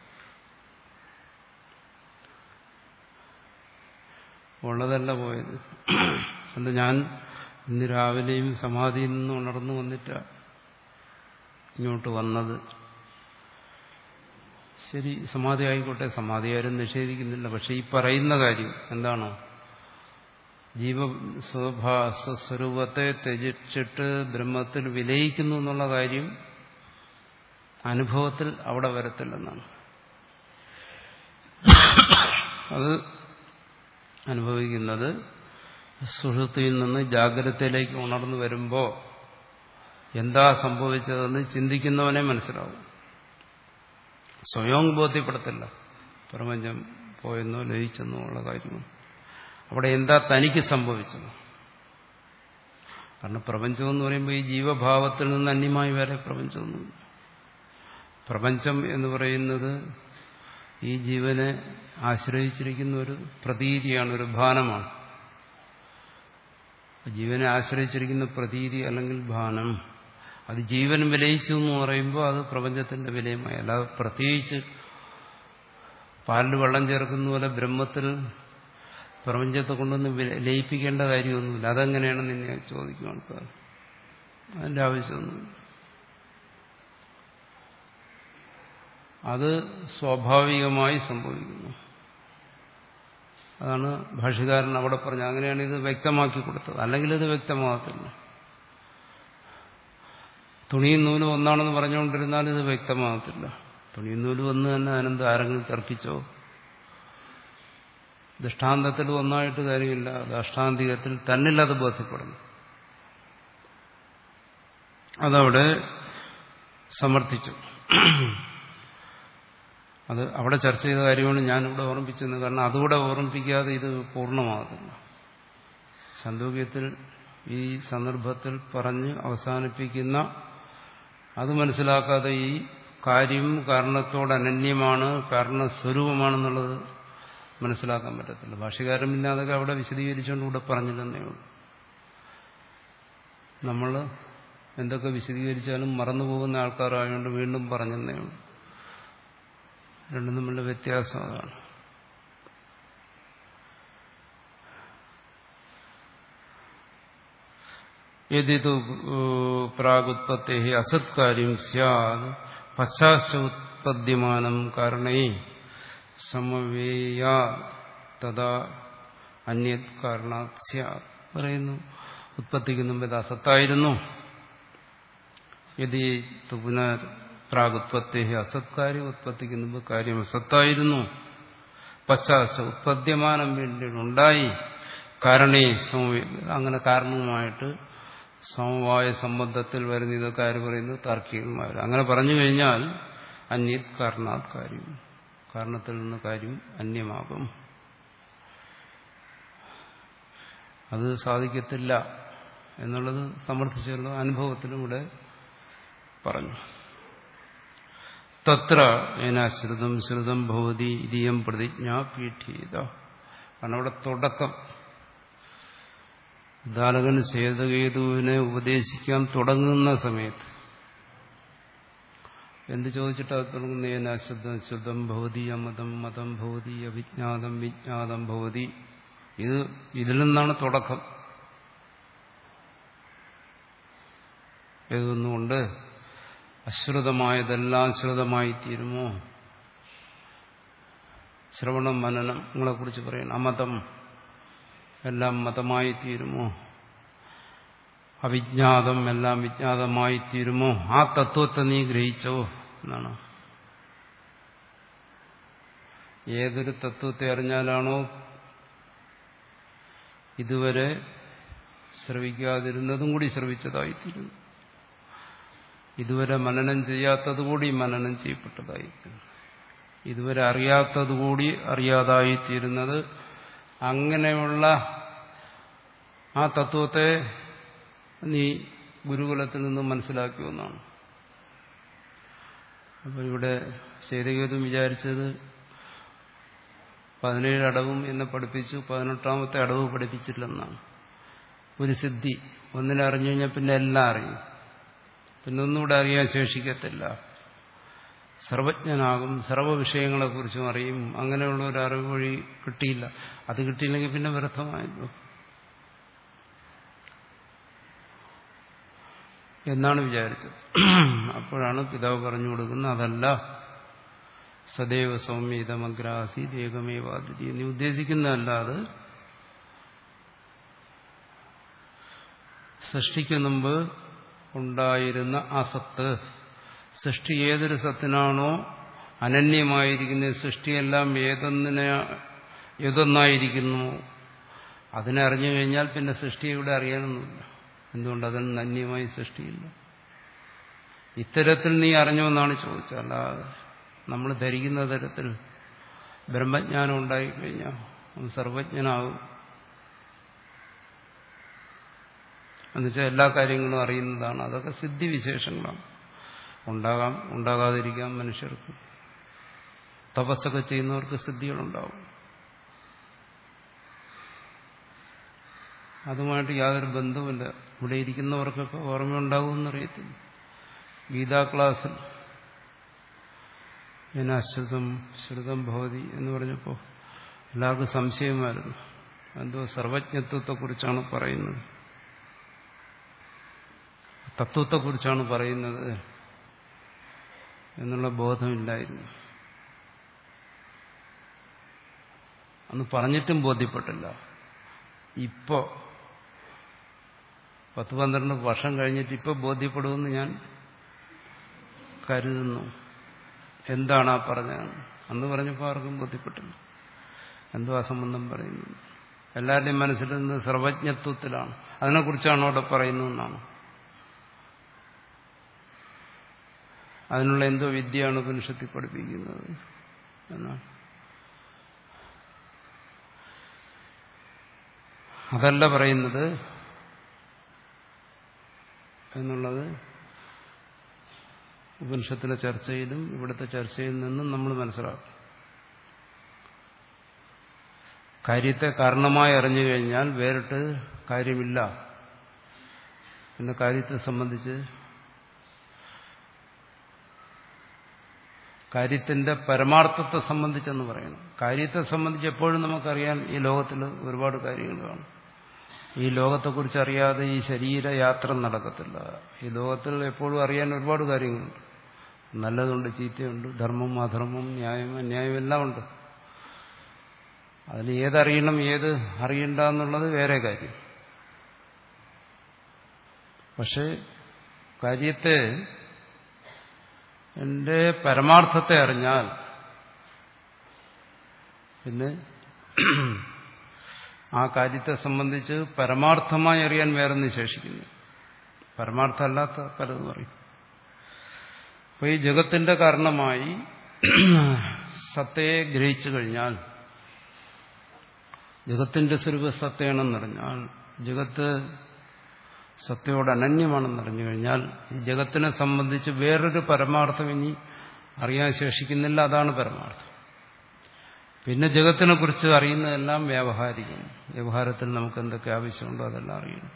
ഉള്ളതല്ല പോയത്. അത് ഞാൻ ഇന്ന് രാവിലെയും സമാധിയിൽ നിന്ന് ഉണർന്നു വന്നിട്ട് ഇങ്ങോട്ട് വന്നത്. ശരി, സമാധി ആയിക്കോട്ടെ, സമാധി ആരും നിഷേധിക്കുന്നില്ല. പക്ഷെ ഈ പറയുന്ന കാര്യം എന്താണോ, ജീവ സ്വഭാവത്തെ ത്യജിച്ചിട്ട് ബ്രഹ്മത്തിൽ വിലയിക്കുന്നു എന്നുള്ള കാര്യം അനുഭവത്തിൽ അവിടെ വരത്തില്ലെന്നാണ്. അത് അനുഭവിക്കുന്നത് സുഷുപ്തിയിൽ നിന്ന് ജാഗ്രതയിലേക്ക് ഉണർന്നു വരുമ്പോൾ എന്താ സംഭവിച്ചതെന്ന് ചിന്തിക്കുന്നവനെ മനസ്സിലാവും. സ്വയം ബോധ്യപ്പെടത്തില്ല പ്രപഞ്ചം പോയെന്നോ ലയിച്ചെന്നോ ഉള്ള കാര്യമോ. അവിടെ എന്താ തനിക്ക് സംഭവിച്ചത്? കാരണം പ്രപഞ്ചം എന്ന് പറയുമ്പോൾ ഈ ജീവഭാവത്തിൽ നിന്ന് അന്യമായി വേറെ പ്രപഞ്ചമൊന്നുമില്ല. പ്രപഞ്ചം എന്ന് പറയുന്നത് ഈ ജീവനെ ആശ്രയിച്ചിരിക്കുന്ന ഒരു പ്രതീതിയാണ്, ഒരു ഭാനമാണ്. ജീവനെ ആശ്രയിച്ചിരിക്കുന്ന പ്രതീതി അല്ലെങ്കിൽ ഭാനം, അത് ജീവൻ വിലയിച്ചു എന്ന് പറയുമ്പോൾ അത് പ്രപഞ്ചത്തിന്റെ വിലയുമായി. അല്ലാതെ പ്രത്യേകിച്ച് പാലിൽ വെള്ളം ചേർക്കുന്ന പോലെ ബ്രഹ്മത്തിൽ പ്രപഞ്ചത്തെ കൊണ്ടൊന്ന് ലയിപ്പിക്കേണ്ട കാര്യമൊന്നുമില്ല. അതെങ്ങനെയാണെന്ന് എന്നെ ചോദിക്കും ആൾക്കാർ. അതിന്റെ ആവശ്യമൊന്നുമില്ല. അത് സ്വാഭാവികമായി സംഭവിക്കുന്നു. അതാണ് ഭാഷ്യകാരൻ അവിടെ പറഞ്ഞത്. അങ്ങനെയാണ് ഇത് വ്യക്തമാക്കി കൊടുത്തത്. അല്ലെങ്കിൽ ഇത് വ്യക്തമാകത്തില്ല. തുണിയും നൂലും ഒന്നാണെന്ന് പറഞ്ഞുകൊണ്ടിരുന്നാൽ ഇത് വ്യക്തമാകത്തില്ല. തുണിയും നൂലും ഒന്ന് തന്നെ അതിനെന്ത് ആരെങ്കിലും തർക്കിച്ചോ? ദൃഷ്ടാന്തത്തിൽ ഒന്നായിട്ട് കാര്യമില്ല. ദാഷ്ടാന്തികത്തിൽ തന്നിൽ അത് ബോധ്യപ്പെടുന്നു. അതവിടെ സമർത്ഥിച്ചു. അത് അവിടെ ചർച്ച ചെയ്ത കാര്യമാണ് ഞാനിവിടെ ഓർമ്മിപ്പിച്ചത്. കാരണം അതുകൂടെ ഓർമ്മിപ്പിക്കാതെ ഇത് പൂർണ്ണമാകത്തില്ല. ഛാന്ദോഗ്യത്തിൽ ഈ സന്ദർഭത്തിൽ പറഞ്ഞ് അവസാനിപ്പിക്കുന്ന അത് മനസ്സിലാക്കാതെ ഈ കാര്യം കാരണത്തോട് അനന്യമാണ്, കാരണസ്വരൂപമാണെന്നുള്ളത് മനസ്സിലാക്കാൻ പറ്റത്തില്ല. ഭാഷ്യകാരൻ പിന്നെ അതൊക്കെ അവിടെ വിശദീകരിച്ചുകൊണ്ട് കൂടെ പറഞ്ഞില്ലെന്നേ ഉള്ളൂ. നമ്മൾ എന്തൊക്കെ വിശദീകരിച്ചാലും മറന്നുപോകുന്ന ആൾക്കാരായതുകൊണ്ട് വീണ്ടും പറഞ്ഞെന്നേ ഉള്ളൂ. രണ്ടും തമ്മിലുള്ള വ്യത്യാസം അതാണ്. യദിതു പ്രാഗുത്പത്തേ അസത്കാര്യം സ്യാത് പശ്ചാത്തുത്പദ്യമാനം കാരണേ സമവേയാ തഥാ അന്യത് കാരണാത് സ്യാത് പറയുന്നു. ഉത്പത്തിക്ക് മുമ്പ് ഇത് അസത്തായിരുന്നു. യദി പുനഃ പ്രാഗുത്പത്തേ അസത്കാര്യം, ഉത്പത്തിക്ക് മുമ്പ് കാര്യം അസത്തായിരുന്നു. പശ്ചാത്ത ഉത്പദ്യമാനം വേണ്ടിയുണ്ടായി കാരണേ സമവേ, അങ്ങനെ കാരണവുമായിട്ട് സമവായ സംബന്ധത്തിൽ വരുന്ന ഇതൊക്കെ ആര് പറയുന്നു? താർക്കികന്മാർ. അങ്ങനെ പറഞ്ഞു കഴിഞ്ഞാൽ അന്യത് കാരണാത് കാര്യം, കാരണത്തിൽ നിന്ന് കാര്യം അന്യമാകും. അത് സാധിക്കത്തില്ല എന്നുള്ളത് സമർത്ഥിച്ചുള്ള അനുഭവത്തിലും ഇവിടെ പറഞ്ഞു. തത്ര ഏനാശ്രിതം ശ്രുതം ഭവതി ഇതിയം പ്രതിജ്ഞ പീഠീത. കാരണം അവിടെ തുടക്കം ഉദാലകൻ സേതകേതുവിനെ ഉപദേശിക്കാൻ തുടങ്ങുന്ന സമയത്ത് എന്ത് ചോദിച്ചിട്ടാണ് തുടങ്ങുന്ന? ഏനാശ്രിതം ശ്രുതം ഭവതി അമതം മതം ഭവതി അവിജ്ഞാതം വിജ്ഞാതം ഭവതി. ഇത് ഇതിൽ നിന്നാണ് തുടക്കം. ഏതൊന്നുകൊണ്ട് അശ്രുതമായതെല്ലാം ശ്രുതമായി തീരുമോ? ശ്രവണം മനനം നിങ്ങളെ കുറിച്ച് പറയണം. അമതം എല്ലാം മതമായി തീരുമോ? അവിജ്ഞാതം എല്ലാം വിജ്ഞാതമായി തീരുമോ? ആ തത്വത്തെ നീ ഗ്രഹിച്ചോ എന്നാണ്. ഏതൊരു തത്വത്തെ അറിഞ്ഞാലാണോ ഇതുവരെ ശ്രവിക്കാതിരുന്നതും കൂടി ശ്രവിച്ചതായിത്തീരുന്നു, ഇതുവരെ മനനം ചെയ്യാത്തതുകൂടി മനനം ചെയ്യപ്പെട്ടതായിത്തീരുന്നു, ഇതുവരെ അറിയാത്തതുകൂടി അറിയാതായിത്തീരുന്നത്, അങ്ങനെയുള്ള ആ തത്വത്തെ നീ ഗുരുകുലത്തിൽ നിന്ന് മനസ്സിലാക്കിയെന്നാണ്. അപ്പോൾ ഇവിടെ ശേതകേതും വിചാരിച്ചത് പതിനേഴ് അടവും എന്നെ പഠിപ്പിച്ചു, പതിനെട്ടാമത്തെ അടവ് പഠിപ്പിച്ചില്ലെന്നാണ്. ഒരു സിദ്ധി ഒന്നിനെ അറിഞ്ഞു കഴിഞ്ഞാൽ പിന്നെ എല്ലാം അറിയും, പിന്നെ ഒന്നുകൂടെ അറിയാൻ ശേഷിക്കത്തില്ല. സർവജ്ഞനാകും, സർവ്വ വിഷയങ്ങളെക്കുറിച്ചും അറിയും. അങ്ങനെയുള്ള ഒരു അറിവ് വഴി കിട്ടിയില്ല. അത് കിട്ടിയില്ലെങ്കിൽ പിന്നെ വ്യർത്ഥമായല്ലോ എന്നാണ് വിചാരിച്ചത്. അപ്പോഴാണ് പിതാവ് പറഞ്ഞു കൊടുക്കുന്നത്, അതല്ല, സദൈവ സൗമ്യതമഗ്രാസി ഏകമേവാദിതി. നീ ഉദ്ദേശിക്കുന്നതല്ലാതെ സൃഷ്ടിക്ക് മുമ്പ് ഉണ്ടായിരുന്ന ആ സത്ത് സൃഷ്ടി ഏതൊരു സത്തിനാണോ അനന്യമായിരിക്കുന്നത്, സൃഷ്ടിയെല്ലാം ഏതൊന്നിനെ ഏതൊന്നായിരിക്കുന്നു അതിനെ അറിഞ്ഞു കഴിഞ്ഞാൽ പിന്നെ സൃഷ്ടിയെ ഇവിടെ അറിയാനൊന്നുമില്ല. എന്തുകൊണ്ട്? അതിന് അന്യമായി സൃഷ്ടിയില്ല. ഇത്തരത്തിൽ നീ അറിഞ്ഞോ എന്നാണ് ചോദിച്ചത്. അല്ലാതെ നമ്മൾ ധരിക്കുന്ന തരത്തിൽ ബ്രഹ്മജ്ഞാനം ഉണ്ടായിക്കഴിഞ്ഞാൽ അവൻ സർവജ്ഞനാകും എന്നുവെച്ചാൽ എല്ലാ കാര്യങ്ങളും അറിയുന്നതാണ്. അതൊക്കെ സിദ്ധിവിശേഷങ്ങളാണ്. ഉണ്ടാകാം, ഉണ്ടാകാതിരിക്കാം. മനുഷ്യർക്ക് തപസ്സൊക്കെ ചെയ്യുന്നവർക്ക് സിദ്ധികളുണ്ടാവും. അതുമായിട്ട് യാതൊരു ബന്ധവുമില്ല. ഇവിടെ ഇരിക്കുന്നവർക്കൊക്കെ ഓർമ്മയുണ്ടാകുമെന്നറിയത്തില്ല. ഗീതാ ക്ലാസ്സിൽ ഞാൻ അശ്രുതം ശ്രുതം ഭവതി എന്ന് പറഞ്ഞപ്പോൾ എല്ലാവർക്കും സംശയമായിരുന്നു. എന്തോ സർവജ്ഞത്വത്തെക്കുറിച്ചാണ് പറയുന്നത്, തത്വത്തെക്കുറിച്ചാണ് പറയുന്നത് എന്നുള്ള ബോധമില്ലായിരുന്നു. അന്ന് പറഞ്ഞിട്ടും ബോധ്യപ്പെട്ടില്ല. ഇപ്പോ പത്ത് പന്ത്രണ്ട് വർഷം കഴിഞ്ഞിട്ട് ഇപ്പോൾ ബോധ്യപ്പെടുമെന്ന് ഞാൻ കരുതുന്നു. എന്താണ് ആ പറഞ്ഞത്? അന്ന് പറഞ്ഞപ്പോൾ ആർക്കും ബോധ്യപ്പെട്ടില്ല. എന്തോ അസംബന്ധം പറയുന്നു. എല്ലാവരുടെയും മനസ്സിൽ നിന്ന് സർവജ്ഞത്വത്തിലാണ്. അതിനെക്കുറിച്ചാണ് അവിടെ പറയുന്നതെന്നാണ്. അതിനുള്ള എന്തോ വിദ്യയാണ് ഉപനിഷത്തിൽ പഠിപ്പിക്കുന്നത് എന്നാണ്. അതല്ല പറയുന്നത് എന്നുള്ളത് ഉപനിഷത്തിലെ ചർച്ചയിലും ഇവിടുത്തെ ചർച്ചയിൽ നിന്നും നമ്മൾ മനസ്സിലാക്കും. കാര്യത്തെ കാരണമായി അറിഞ്ഞു കഴിഞ്ഞാൽ വേറിട്ട് കാര്യമില്ല. പിന്നെ കാര്യത്തെ സംബന്ധിച്ച് കാര്യത്തിന്റെ പരമാർത്ഥത്തെ സംബന്ധിച്ചെന്ന് പറയണം. കാര്യത്തെ സംബന്ധിച്ച് എപ്പോഴും നമുക്കറിയാൻ ഈ ലോകത്തിൽ ഒരുപാട് കാര്യങ്ങൾ കാണും. ഈ ലോകത്തെക്കുറിച്ച് അറിയാതെ ഈ ശരീരയാത്ര നടക്കത്തില്ല. ഈ ലോകത്തിൽ എപ്പോഴും അറിയാൻ ഒരുപാട് കാര്യങ്ങളുണ്ട്. നല്ലതുണ്ട്, ചീത്തയുണ്ട്, ധർമ്മം, അധർമ്മം, ന്യായം, അന്യായം എല്ലാം ഉണ്ട്. അതിൽ ഏതറിയണം ഏത് അറിയണ്ട എന്നുള്ളത് വേറെ കാര്യം. പക്ഷെ കാര്യത്തെ എന്റെ പരമാർത്ഥത്തെ അറിഞ്ഞാൽ പിന്നെ ആ കാര്യത്തെ സംബന്ധിച്ച് പരമാർത്ഥമായി അറിയാൻ വേറൊന്നും ശേഷിക്കുന്നു. പരമാർത്ഥമല്ലാത്ത പലതും അറിയും. അപ്പൊ ഈ ജഗത്തിന്റെ കാരണമായി സത്തയെ ഗ്രഹിച്ചു കഴിഞ്ഞാൽ, ജഗത്തിന്റെ സ്വരൂപ സത്തയാണെന്നറിഞ്ഞാൽ, ജഗത്ത് സത്തയോട് അനന്യമാണെന്നറിഞ്ഞു കഴിഞ്ഞാൽ ഈ ജഗത്തിനെ സംബന്ധിച്ച് വേറൊരു പരമാർത്ഥം ഇനി അറിയാൻ ശേഷിക്കുന്നില്ല. അതാണ് പരമാർത്ഥം. പിന്നെ ജഗത്തിനെ കുറിച്ച് അറിയുന്നതെല്ലാം വ്യാവഹാരികം. വ്യവഹാരത്തിൽ നമുക്ക് എന്തൊക്കെ ആവശ്യമുണ്ടോ അതെല്ലാം അറിയണം.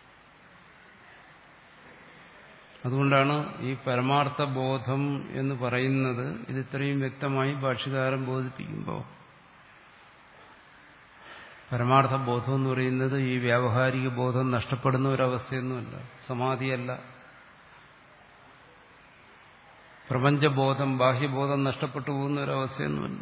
അതുകൊണ്ടാണ് ഈ പരമാർത്ഥ ബോധം എന്ന് പറയുന്നത് ഇത് ഇത്രയും വ്യക്തമായി ഭാഷ്യകാരൻ ബോധിപ്പിക്കുമ്പോൾ പരമാർത്ഥ ബോധം എന്ന് പറയുന്നത് ഈ വ്യാവഹാരിക ബോധം നഷ്ടപ്പെടുന്ന ഒരവസ്ഥയൊന്നുമല്ല, സമാധിയല്ല. പ്രപഞ്ചബോധം, ബാഹ്യബോധം നഷ്ടപ്പെട്ടു പോകുന്ന ഒരവസ്ഥയൊന്നുമല്ല.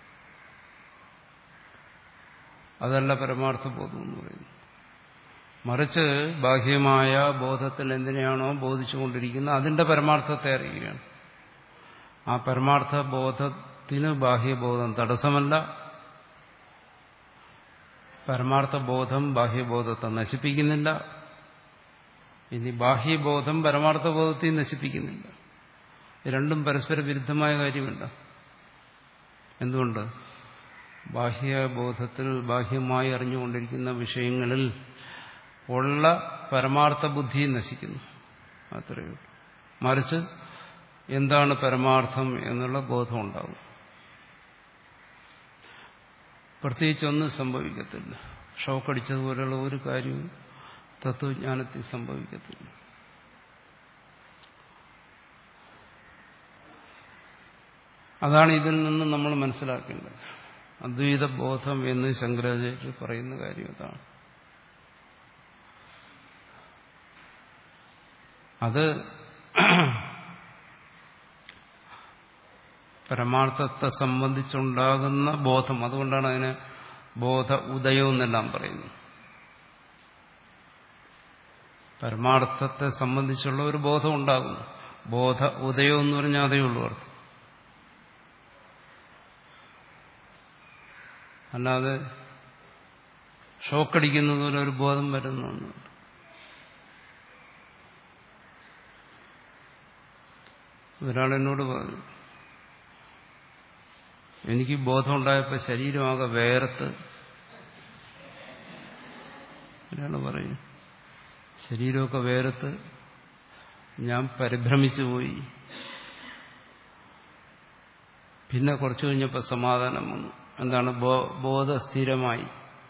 അതല്ല പരമാർത്ഥ ബോധം എന്ന് പറയുന്നത്. മറിച്ച് ബാഹ്യമായ ബോധത്തിൽ എന്തിനെയാണോ ബോധിച്ചുകൊണ്ടിരിക്കുന്നത് അതിന്റെ പരമാർത്ഥത്തെ അറിയുകയാണ്. ആ പരമാർത്ഥ ബോധത്തിന് ബാഹ്യബോധം തടസ്സമല്ല. പരമാർത്ഥ ബോധം ബാഹ്യബോധത്തെ നശിപ്പിക്കുന്നില്ല. ഇനി ബാഹ്യബോധം പരമാർത്ഥ ബോധത്തെ നശിപ്പിക്കുന്നില്ല. രണ്ടും പരസ്പര വിരുദ്ധമായ കാര്യമല്ല. എന്തുകൊണ്ട്? ബാഹ്യബോധത്തിൽ ബാഹ്യമായി അറിഞ്ഞുകൊണ്ടിരിക്കുന്ന വിഷയങ്ങളിൽ ഉള്ള പരമാർത്ഥ ബുദ്ധി നശിക്കുന്നു. അത്രയേ ഉള്ളൂ. മറിച്ച് എന്താണ് പരമാർത്ഥം എന്നുള്ള ബോധം ഉണ്ടാകും. പ്രത്യേകിച്ചൊന്നും സംഭവിക്കത്തില്ല. ഷോക്കടിച്ചതുപോലെയുള്ള ഒരു കാര്യവും തത്വജ്ഞാനത്തിൽ സംഭവിക്കത്തില്ല. അതാണ് ഇതിൽ നിന്ന് നമ്മൾ മനസ്സിലാക്കേണ്ടത്. അദ്വൈത ബോധം എന്ന് ശങ്കരാചാര്യർ പറയുന്ന കാര്യം അതാണ്. അത് പരമാർത്ഥത്തെ സംബന്ധിച്ചുണ്ടാകുന്ന ബോധം. അതുകൊണ്ടാണ് അതിനെ ബോധ ഉദയം എന്നെല്ലാം പറയുന്നത്. പരമാർത്ഥത്തെ സംബന്ധിച്ചുള്ള ഒരു ബോധം ഉണ്ടാകുന്നു. ബോധ ഉദയം എന്ന് പറഞ്ഞാൽ അതേ ഉള്ളൂ അർത്ഥം. അല്ലാതെ ഷോക്കടിക്കുന്നത് പോലെ ഒരു ബോധം വരുന്നുണ്ട്. ഒരാളെന്നോട് പറഞ്ഞു, എനിക്ക് ബോധമുണ്ടായപ്പോൾ ശരീരമാകെ വേർത്ത്. ഒരാൾ പറയും, ശരീരമൊക്കെ വേർത്ത് ഞാൻ പരിഭ്രമിച്ചു പോയി. പിന്നെ കുറച്ചു കഴിഞ്ഞപ്പോൾ സമാധാനം വന്നു. എന്താണ്? ബോധ സ്ഥിരമായി.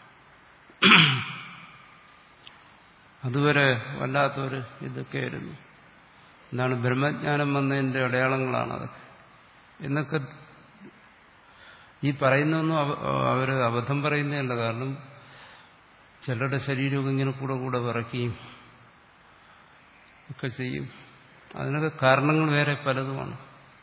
അതുവരെ വല്ലാത്തൊരു ഇതൊക്കെയായിരുന്നു. എന്താണ്? ബ്രഹ്മജ്ഞാനം വന്നതിന്റെ അടയാളങ്ങളാണത് എന്നൊക്കെ ഈ പറയുന്നൊന്നും അവര് അബദ്ധം പറയുന്നതല്ല. കാരണം ചിലരുടെ ശരീരമൊക്കെ ഇങ്ങനെ കൂടെ കൂടെ വിറയ്ക്കുകയും ഒക്കെ ചെയ്യും. അതിനൊക്കെ കാരണങ്ങൾ വേറെ പലതുമാണ്.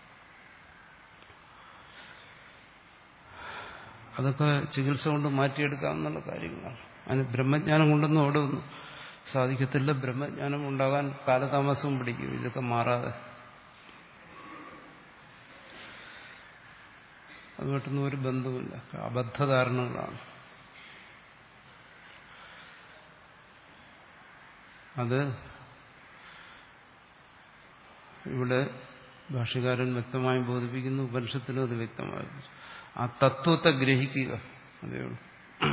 അതൊക്കെ ചികിത്സ കൊണ്ട് മാറ്റിയെടുക്കാമെന്നുള്ള കാര്യങ്ങളാണ്. അതിന് ബ്രഹ്മജ്ഞാനം കൊണ്ടൊന്നും അവിടെ ഒന്നും സാധിക്കത്തില്ല. ബ്രഹ്മജ്ഞാനം ഉണ്ടാകാൻ കാലതാമസവും പിടിക്കും ഇതൊക്കെ മാറാതെ. അതുമായിട്ടൊന്നും ഒരു ബന്ധവുമില്ല. അബദ്ധധാരണകളാണ്. അത് ഇവിടെ ഭാഷ്യകാരൻ വ്യക്തമായി ബോധിപ്പിക്കുന്നു. ഉപനിഷത്തിലും അത് വ്യക്തമായി. ആ തത്വത്തെ ഗ്രഹിക്കുക, അതേ ഉള്ളൂ.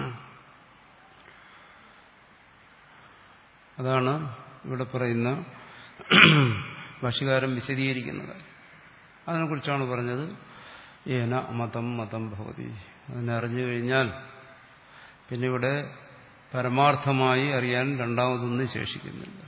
അതാണ് ഇവിടെ പറയുന്ന ഭാഷ്യകാരൻ വിശദീകരിക്കുന്നത്. അതിനെക്കുറിച്ചാണ് പറഞ്ഞത്. ഏന മതം മതം ഭവതി. അതിനറിഞ്ഞു കഴിഞ്ഞാൽ പിന്നെ ഇവിടെ പരമാർത്ഥമായി അറിയാൻ രണ്ടാമതൊന്നും ശേഷിക്കുന്നില്ല.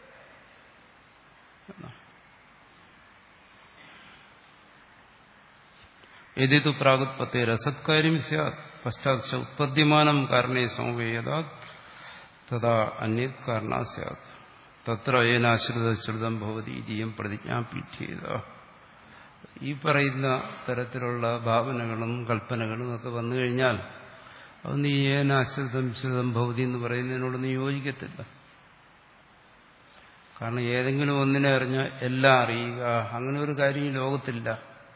യദിതു പ്രാഗുത്പത്തേ രസത്കാര്യം സ്യാത് പശ്ചാത്ത ഉത്പദ്യമാനം കാരണേ സമവേയത തഥാ അന്യത് കാരണ സ്യാത് തത്ര ഏനാശ്രിത ശ്രുതം ഭവതി ഇതിയം പ്രതിജ്ഞാപീഠ്യേത. ഈ പറയുന്ന തരത്തിലുള്ള ഭാവനകളും കൽപ്പനകളും ഒക്കെ വന്നു കഴിഞ്ഞാൽ അത് നീ ഏനാശ്രിതം ശ്രുതം ഭവതി എന്ന് പറയുന്നതിനോട് നീ യോജിക്കത്തില്ല. കാരണം ഏതെങ്കിലും ഒന്നിനെ അറിഞ്ഞാൽ എല്ലാം അറിയുക, അങ്ങനെ ഒരു കാര്യം ഈ ലോകത്തില്ല.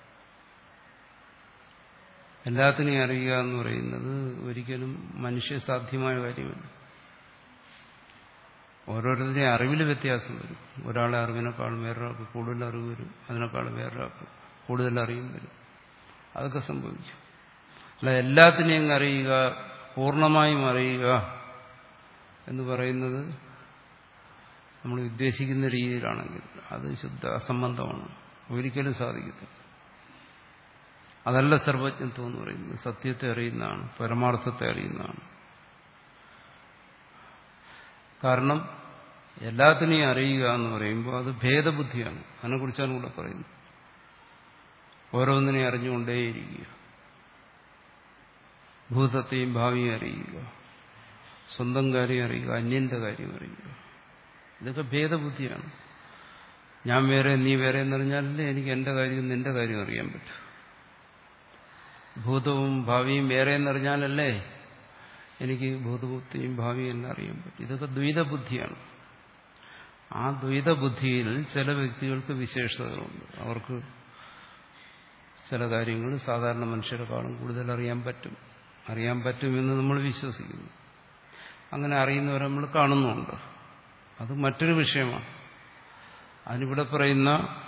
എല്ലാത്തിനെയും അറിയുക എന്ന് പറയുന്നത് ഒരിക്കലും മനുഷ്യസാധ്യമായ കാര്യമല്ല. ഓരോരുത്തരുടെയും അറിവിൽ വ്യത്യാസം വരും. ഒരാളെ അറിവിനേക്കാളും വേറൊരാൾക്ക് കൂടുതൽ അറിവ് വരും, അതിനേക്കാളും വേറൊരാൾക്ക് കൂടുതൽ അറിയും വരും. അതൊക്കെ സംഭവിക്കും. അല്ല എല്ലാത്തിനെയും അറിയുക, പൂർണ്ണമായും അറിയുക എന്ന് പറയുന്നത് നമ്മൾ ഉദ്ദേശിക്കുന്ന രീതിയിലാണെങ്കിൽ അത് ശുദ്ധ അസംബന്ധമാണ്. ഒരിക്കലും സാധിക്കത്തില്ല. അതല്ല സർവജ്ഞത്വം എന്ന് പറയുന്നത്. സത്യത്തെ അറിയുന്നതാണ്, പരമാർത്ഥത്തെ അറിയുന്നതാണ്. കാരണം എല്ലാത്തിനെയും അറിയുക എന്ന് പറയുമ്പോൾ അത് ഭേദബുദ്ധിയാണ്. അതിനെക്കുറിച്ചാണ് ഇവിടെ പറയുന്നത്. ഓരോന്നിനെയും അറിഞ്ഞുകൊണ്ടേയിരിക്കുക, ഭൂതത്തെയും ഭാവിയും അറിയുക, സ്വന്തം കാര്യം അറിയുക, അന്യന്റെ കാര്യം അറിയുക. ഇതൊക്കെ ഭേദബുദ്ധിയാണ്. ഞാൻ വേറെ നീ വേറെ എന്നറിഞ്ഞാലല്ലേ എനിക്ക് എന്റെ കാര്യം നിന്റെ കാര്യം അറിയാൻ പറ്റും. ഭൂതവും ഭാവിയും വേറെ എന്നറിഞ്ഞാലല്ലേ എനിക്ക് ഭൂതബുദ്ധിയും ഭാവിയും എല്ലാം അറിയാൻ പറ്റും. ഇതൊക്കെ ദ്വൈതബുദ്ധിയാണ്. ആ ദ്വൈതബുദ്ധിയിൽ ചില വ്യക്തികൾക്ക് വിശേഷതകളുണ്ട്. അവർക്ക് ചില കാര്യങ്ങൾ സാധാരണ മനുഷ്യരെക്കാളും കൂടുതൽ അറിയാൻ പറ്റും അറിയാൻ പറ്റുമെന്ന് നമ്മൾ വിശ്വസിക്കുന്നു. അങ്ങനെ അറിയുന്നവരെ നമ്മൾ കാണുന്നുണ്ട്. അത് മറ്റൊരു വിഷയമാണ്. അതിനിവിടെ പറയുന്ന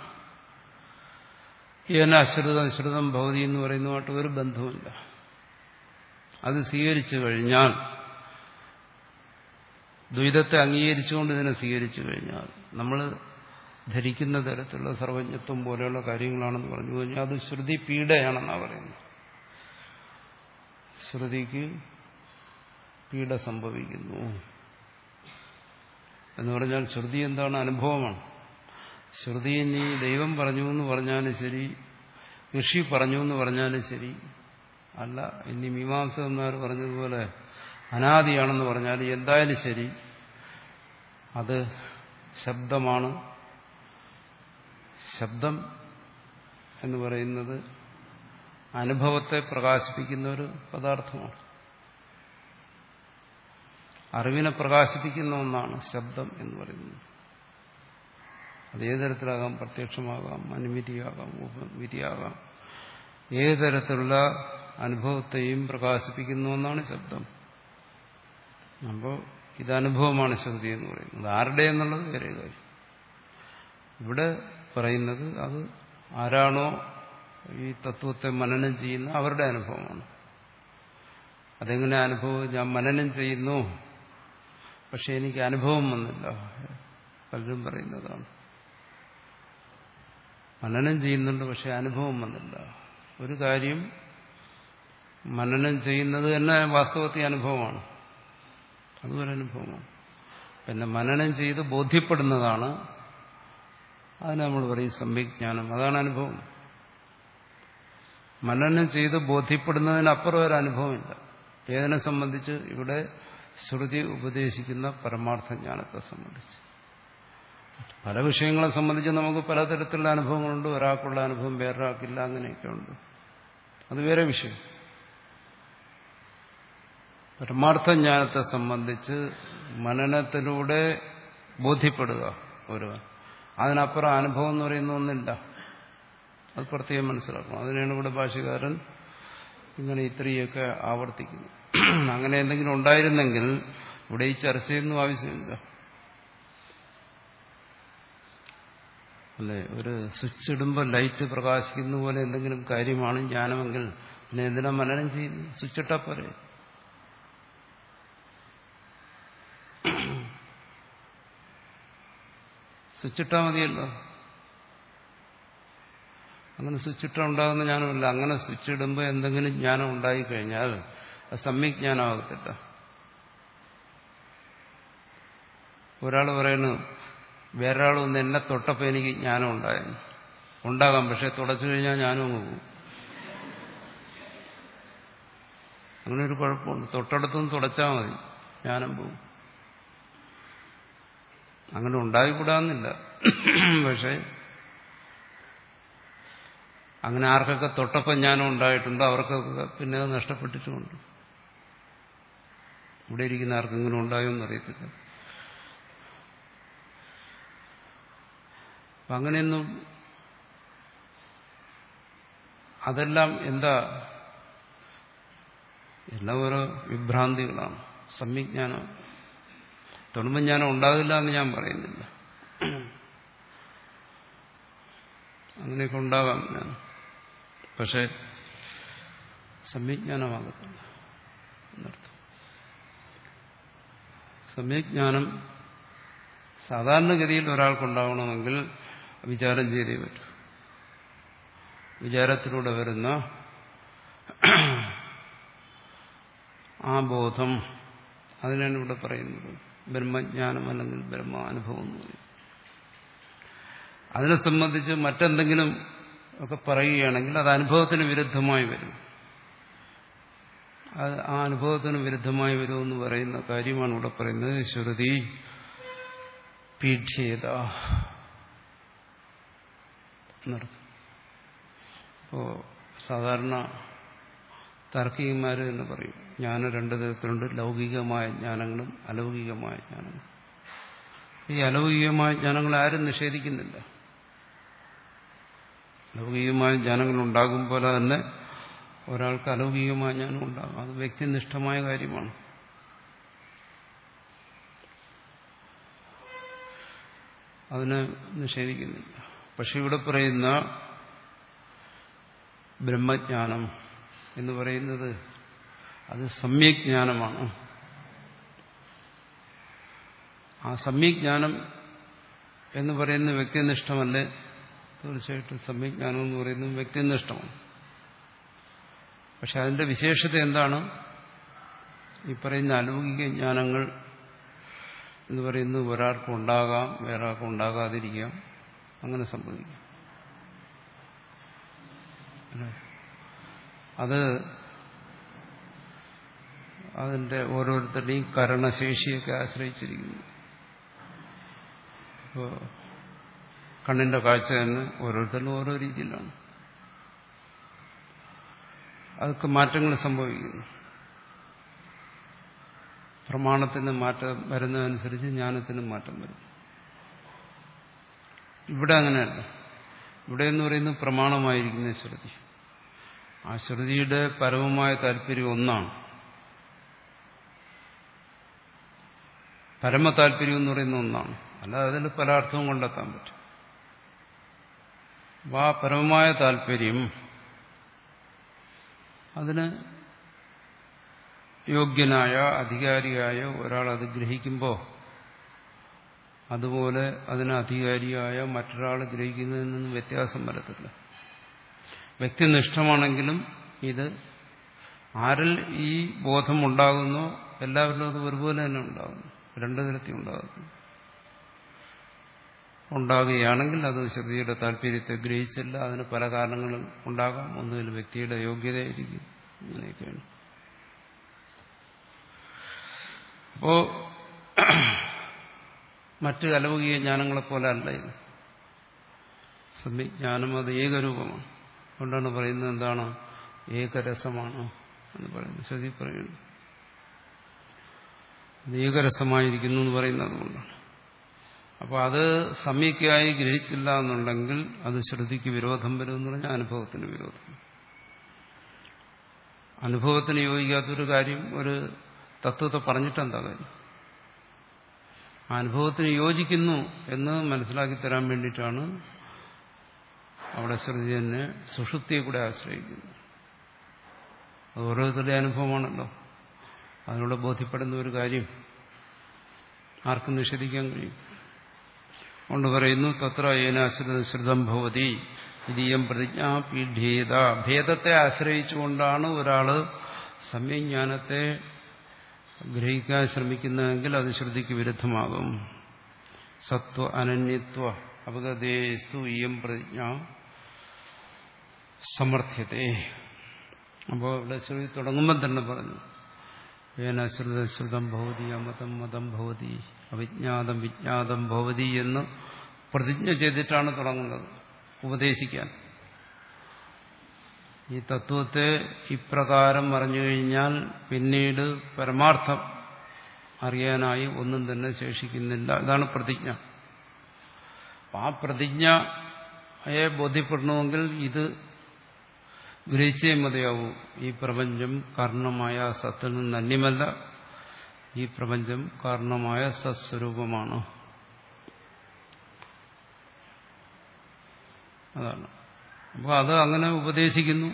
ഏന അശ്രിതം ശ്രുതം ഭവതി എന്ന് പറയുന്നതുമായിട്ട് ഒരു ബന്ധവുമില്ല. അത് സ്വീകരിച്ചു കഴിഞ്ഞാൽ, ദ്വൈതത്തെ അംഗീകരിച്ചുകൊണ്ട് ഇതിനെ സ്വീകരിച്ചു കഴിഞ്ഞാൽ, നമ്മൾ ധരിക്കുന്ന തരത്തിലുള്ള സർവജ്ഞത്വം പോലെയുള്ള കാര്യങ്ങളാണെന്ന് പറഞ്ഞു കഴിഞ്ഞാൽ അത് ശ്രുതി പീഡയാണെന്നാണ് പറയുന്നത്. ശ്രുതിക്ക് പീഡ സംഭവിക്കുന്നു എന്ന് പറഞ്ഞാൽ ശ്രുതി എന്താണ്? അനുഭവമാണ്. ശ്രുതി നീ ദൈവം പറഞ്ഞു എന്ന് പറഞ്ഞാലും ശരി, ഋഷി പറഞ്ഞു എന്ന് പറഞ്ഞാലും ശരി, അല്ല ഇനി മീമാംസകന്മാർ പറഞ്ഞതുപോലെ അനാദിയാണെന്ന് പറഞ്ഞാൽ എന്തായാലും ശരി, അത് ശബ്ദമാണ്. ശബ്ദം എന്ന് പറയുന്നത് അനുഭവത്തെ പ്രകാശിപ്പിക്കുന്ന ഒരു പദാർത്ഥമാണ്. അറിവിനെ പ്രകാശിപ്പിക്കുന്ന ഒന്നാണ് ശബ്ദം എന്ന് പറയുന്നത്. അത് ഏത് തരത്തിലാകാം, പ്രത്യക്ഷമാകാം, അനുമിതിയാകാം, ഉപമിതിയാകാം. ഏത് തരത്തിലുള്ള അനുഭവത്തെയും പ്രകാശിപ്പിക്കുന്നു എന്നാണ് ശബ്ദം. അപ്പോൾ ഇത് അനുഭവമാണ് ശ്രുതി എന്ന് പറയുന്നത്. ആരുടെ എന്നുള്ളത് വേറെ കാര്യം. ഇവിടെ പറയുന്നത് അത് ആരാണോ ഈ തത്വത്തെ മനനം ചെയ്യുന്ന അവരുടെ അനുഭവമാണ്. അതെങ്ങനെ അനുഭവം? ഞാൻ മനനം ചെയ്യുന്നു, പക്ഷെ എനിക്ക് അനുഭവം വന്നില്ല. പലരും പറയുന്നതാണ്. മനനം ചെയ്യുന്നുണ്ട്, പക്ഷെ അനുഭവം വന്നില്ല. ഒരു കാര്യം മനനം ചെയ്യുന്നത് തന്നെ വാസ്തവത്തിൽ അനുഭവമാണ്. അതുപോലെ അനുഭവമാണ്. പിന്നെ മനനം ചെയ്ത് ബോധ്യപ്പെടുന്നതാണ്, അതിന് നമ്മൾ പറയും സമ്യജ്ഞാനം. അതാണ് അനുഭവം. മനനം ചെയ്ത് ബോധ്യപ്പെടുന്നതിനപ്പുറം ഒരു അനുഭവമില്ല. ഏതിനെ സംബന്ധിച്ച്? ഇവിടെ ശ്രുതി ഉപദേശിക്കുന്ന പരമാർത്ഥ ജ്ഞാനത്തെ സംബന്ധിച്ച്. പല വിഷയങ്ങളെ സംബന്ധിച്ച് നമുക്ക് പലതരത്തിലുള്ള അനുഭവങ്ങളുണ്ട്. ഒരാൾക്കുള്ള അനുഭവം വേറൊരാൾക്കില്ല, അങ്ങനെയൊക്കെ ഉണ്ട്. അത് വേറെ വിഷയം. പരമാർത്ഥ ജ്ഞാനത്തെ സംബന്ധിച്ച് മനനത്തിലൂടെ ബോധ്യപ്പെടുക ഒരുവൻ. അതിനപ്പുറം അനുഭവം എന്ന് പറയുന്ന ഒന്നില്ല. അത് പ്രത്യേകം മനസ്സിലാക്കണം. അതിനാണ് ഇവിടെ ഭാഷ്യകാരൻ ഇങ്ങനെ ഇത്രയൊക്കെ ആവർത്തിക്കുന്നു. അങ്ങനെ എന്തെങ്കിലും ഉണ്ടായിരുന്നെങ്കിൽ ഇവിടെ ഈ ചർച്ചയൊന്നും ആവശ്യമില്ല. അല്ലെ, ഒരു സ്വിച്ച് ഇടുമ്പോൾ ലൈറ്റ് പ്രകാശിക്കുന്ന പോലെ എന്തെങ്കിലും കാര്യമാണ് ജ്ഞാനമെങ്കിൽ പിന്നെ എന്തിനാ മനനം ചെയ്യുന്നു? സ്വിച്ച് ഇട്ടാ പോരെ. സ്വിച്ച് ഇട്ടാൽ മതിയല്ലോ. അങ്ങനെ സ്വിച്ച് ഇട്ടാൽ ഉണ്ടാകുന്ന ജ്ഞാനമല്ല. അങ്ങനെ സ്വിച്ച് ഇടുമ്പോൾ എന്തെങ്കിലും ജ്ഞാനം ഉണ്ടായിക്കഴിഞ്ഞാൽ അത് സമ്യജ്ഞാനമാകത്തില്ല. ഒരാൾ പറയുന്നു, വേറൊരാൾ ഒന്ന് എന്നെ തൊട്ടപ്പോൾ എനിക്ക് ജ്ഞാനം ഉണ്ടായിരുന്നു. ഉണ്ടാകാം, പക്ഷെ തുടച്ചു കഴിഞ്ഞാൽ ഞാനും അങ്ങ് പോകും. അങ്ങനെ ഒരു കുഴപ്പമുണ്ട്. തൊട്ടടുത്തൊന്ന് തുടച്ചാൽ മതി, ജ്ഞാനം പോകും. അങ്ങനെ ഉണ്ടായിക്കൂടാന്നില്ല. പക്ഷെ അങ്ങനെ ആർക്കൊക്കെ തൊട്ടപ്പം ജ്ഞാനം ഉണ്ടായിട്ടുണ്ടോ അവർക്കൊക്കെ പിന്നെ അത് നഷ്ടപ്പെട്ടിട്ടുമുണ്ട്. ഇവിടെ ഇരിക്കുന്ന ആർക്കെങ്കിലും ഉണ്ടായോ എന്നറിയത്തില്ല. അപ്പം അങ്ങനെയൊന്നും അതെല്ലാം എന്താ, എല്ലാം ഓരോ വിഭ്രാന്തികളാണ്. സമ്യജ്ഞാനം തൊടുമ്പം ജ്ഞാനം ഉണ്ടാകില്ല എന്ന് ഞാൻ പറയുന്നില്ല. അങ്ങനെയൊക്കെ ഉണ്ടാകാം ഞാൻ, പക്ഷെ സമ്യജ്ഞാനമാകത്തില്ല എന്നർത്ഥം. സമ്യജ്ഞാനം സാധാരണഗതിയിൽ ഒരാൾക്കുണ്ടാവണമെങ്കിൽ വിചാരം ചെയ്തേ പറ്റൂ. വിചാരത്തിലൂടെ വരുന്ന ആ ബോധം, അതിനാണ് ഇവിടെ പറയുന്നത് ബ്രഹ്മജ്ഞാനം അല്ലെങ്കിൽ ബ്രഹ്മാനുഭവം എന്ന് പറയും. അതിനെ സംബന്ധിച്ച് മറ്റെന്തെങ്കിലും ഒക്കെ പറയുകയാണെങ്കിൽ അത് അനുഭവത്തിന് വിരുദ്ധമായി വരും. അത് ആ അനുഭവത്തിന് വിരുദ്ധമായി വരുമെന്ന് പറയുന്ന കാര്യമാണ് ഇവിടെ പറയുന്നത്. ശ്രുതി പീഠ്യേത എന്നർത്ഥം. അപ്പോ സാധാരണ താർക്കികന്മാർ എന്ന് പറയും ജ്ഞാനം രണ്ടു തരത്തിലുണ്ട്, ലൗകികമായ ജ്ഞാനങ്ങളും അലൗകികമായ ജ്ഞാനങ്ങളും. ഈ അലൗകികമായ ജ്ഞാനങ്ങൾ ആരും നിഷേധിക്കുന്നില്ല. ലൗകികമായ ജ്ഞാനങ്ങൾ ഉണ്ടാകും പോലെ തന്നെ ഒരാൾക്ക് അലൗകികമായ ജ്ഞാനം ഉണ്ടാകും. അത് വ്യക്തിനിഷ്ഠമായ കാര്യമാണ്. അതിനെ നിഷേധിക്കുന്നില്ല. പക്ഷെ ഇവിടെ പറയുന്ന ബ്രഹ്മജ്ഞാനം എന്ന് പറയുന്നത് അത് സമ്യജ്ഞാനമാണ്. ആ സമ്യജ്ഞാനം എന്ന് പറയുന്ന വ്യക്തിനിഷ്ഠമല്ലേ? തീർച്ചയായിട്ടും സമ്യജ്ഞാനം എന്ന് പറയുന്നത് വ്യക്തിനിഷ്ഠമാണ്. പക്ഷെ അതിന്റെ വിശേഷത എന്താണ്? ഈ പറയുന്ന അലൗകിക ജ്ഞാനങ്ങൾ എന്ന് പറയുന്നത് ഒരാൾക്കും ഉണ്ടാകാം, വേറെ ആൾക്കും ഉണ്ടാകാതിരിക്കാം, അങ്ങനെ സംഭവിക്കാം. അത് അതിന്റെ ഓരോരുത്തരുടെയും കരണശേഷിയൊക്കെ ആശ്രയിച്ചിരിക്കുന്നു. ഇപ്പോൾ കണ്ണിന്റെ കാഴ്ച തന്നെ ഓരോരുത്തരും ഓരോ രീതിയിലാണ്. അതൊക്കെ മാറ്റങ്ങൾ സംഭവിക്കുന്നു. പ്രമാണത്തിന് മാറ്റം വരുന്നതനുസരിച്ച് ജ്ഞാനത്തിനും മാറ്റം വരും. ഇവിടെ അങ്ങനെയല്ല. ഇവിടെ എന്ന് പറയുന്നത് പ്രമാണമായിരിക്കുന്ന ശ്രുതി. ആ ശ്രുതിയുടെ പരമമായ താല്പര്യം ഒന്നാണ്. പരമ താല്പര്യം എന്ന് പറയുന്ന ഒന്നാണ്. അല്ലാതെ അതിൽ പല അർത്ഥവും കണ്ടെത്താൻ പറ്റും. അപ്പോൾ ആ പരമമായ താല്പര്യം അതിന് യോഗ്യനായ അധികാരിയായ ഒരാൾ അത് ഗ്രഹിക്കുമ്പോൾ അതുപോലെ അതിന് അധികാരിയായ മറ്റൊരാൾ ഗ്രഹിക്കുന്നതിൽ നിന്നും വ്യത്യാസം വരത്തില്ല. വ്യക്തിനിഷ്ഠമാണെങ്കിലും ഇത് ആരിൽ ഈ ബോധം ഉണ്ടാകുന്നോ എല്ലാവരിലും അത് ഒരുപോലെ തന്നെ ഉണ്ടാകുന്നു. രണ്ടു തരത്തിൽ ഉണ്ടാകുന്നു. ഉണ്ടാകുകയാണെങ്കിൽ അത് ശ്രുതിയുടെ താല്പര്യത്തെ ഗ്രഹിച്ചില്ല. അതിന് പല കാരണങ്ങളും ഉണ്ടാകാം. ഒന്നുകിൽ വ്യക്തിയുടെ യോഗ്യതയായിരിക്കും. അങ്ങനെയൊക്കെയാണ്. അപ്പോ മറ്റ് അലൗകിക ജ്ഞാനങ്ങളെപ്പോലെ അല്ല ഇത്. സമ്യജ്ഞാനം അത് ഏകരൂപമാണ്. അതുകൊണ്ടാണ് പറയുന്നത് എന്താണ്? ഏകരസമാണ് എന്ന് പറയുന്നത്. ശ്രുതി പറയുന്നു അത് ഏകരസമായിരിക്കുന്നു എന്ന് പറയുന്നത് അതുകൊണ്ടാണ്. അപ്പോൾ അത് സമ്യക്കായി ഗ്രഹിച്ചില്ല എന്നുണ്ടെങ്കിൽ അത് ശ്രുതിക്ക് വിരോധം വരുമെന്ന് പറഞ്ഞാൽ അനുഭവത്തിന് വിരോധം. അനുഭവത്തിന് യോജിക്കാത്തൊരു കാര്യം ഒരു തത്വത്തെ പറഞ്ഞിട്ടെന്താ കാര്യം? ആ അനുഭവത്തിന് യോജിക്കുന്നു എന്ന് മനസ്സിലാക്കി തരാൻ വേണ്ടിയിട്ടാണ് അവിടെ ശ്രുതി തന്നെ സുഷുപ്തിയെ കൂടെ ആശ്രയിക്കുന്നത്. അത് ഓരോരുത്തരുടെ അനുഭവമാണല്ലോ. അതിലൂടെ ബോധ്യപ്പെടുന്ന ഒരു കാര്യം ആർക്കും നിഷേധിക്കാൻ കഴിയും. അതുകൊണ്ട് പറയുന്നു തത്ര ഏനാശ്രിത ശ്രുതം ഭവതി ഇതീയം പ്രതിജ്ഞാ പീഠ്യേത. ഭേദത്തെ ആശ്രയിച്ചുകൊണ്ടാണ് ഒരാള് സമ്യജ്ഞാനത്തെ ഗ്രഹിക്കാൻ ശ്രമിക്കുന്നതെങ്കിൽ അത് ശ്രുതിക്ക് വിരുദ്ധമാകും. സത്വ അനന്യത്വ അപഗതേസ്തു ഇയം പ്രതിജ്ഞ സമർത്ഥ്യത്തെ. അപ്പോൾ ഇവിടെ ശ്രുതി തുടങ്ങുമ്പോൾ തന്നെ പറഞ്ഞു ഏനാശ്രിത ശ്രുതം ഭവതി അമതം മതം ഭവതി അവിജ്ഞാതം വിജ്ഞാതം ഭവതി എന്ന് പ്രതിജ്ഞ ചെയ്തിട്ടാണ് തുടങ്ങുന്നത് ഉപദേശിക്കാൻ. ഈ തത്വത്തെ ഇപ്രകാരം അറിഞ്ഞു കഴിഞ്ഞാൽ പിന്നീട് പരമാർത്ഥം അറിയാനായി ഒന്നും തന്നെ ശേഷിക്കുന്നില്ല. ഇതാണ് പ്രതിജ്ഞ. ആ പ്രതിജ്ഞയെ ബോധ്യപ്പെടണമെങ്കിൽ ഇത് ഗ്രഹിച്ചേ മതിയാവൂ. ഈ പ്രപഞ്ചം കാരണമായ സത്തിൽ നിന്ന് അന്യമല്ല. ഈ പ്രപഞ്ചം കാരണമായ സത്സ്വരൂപമാണ്. അതാണ്. അപ്പോൾ അത് അങ്ങനെ ഉപദേശിക്കുന്നു.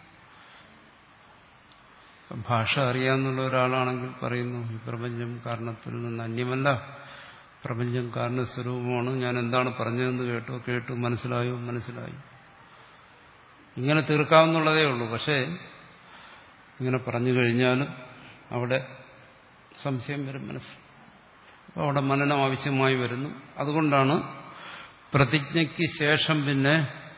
ഭാഷ അറിയാവുന്ന ഒരാളാണെങ്കിൽ പറയുന്നു ഈ പ്രപഞ്ചം കാരണത്തിൽ നിന്ന് അന്യമല്ല, പ്രപഞ്ചം കാരണസ്വരൂപമാണ്. ഞാൻ എന്താണ് പറഞ്ഞതെന്ന് കേട്ടോ കേട്ടു മനസ്സിലായോ മനസ്സിലായി. ഇങ്ങനെ തീർക്കാവുന്നുള്ളതേ ഉള്ളൂ. പക്ഷേ ഇങ്ങനെ പറഞ്ഞു കഴിഞ്ഞാലും അവിടെ സംശയം വരും മനസ്സിൽ. അപ്പോൾ അവിടെ മനനം ആവശ്യമായി വരുന്നു. അതുകൊണ്ടാണ് പ്രതിജ്ഞയ്ക്ക് ശേഷം പിന്നെ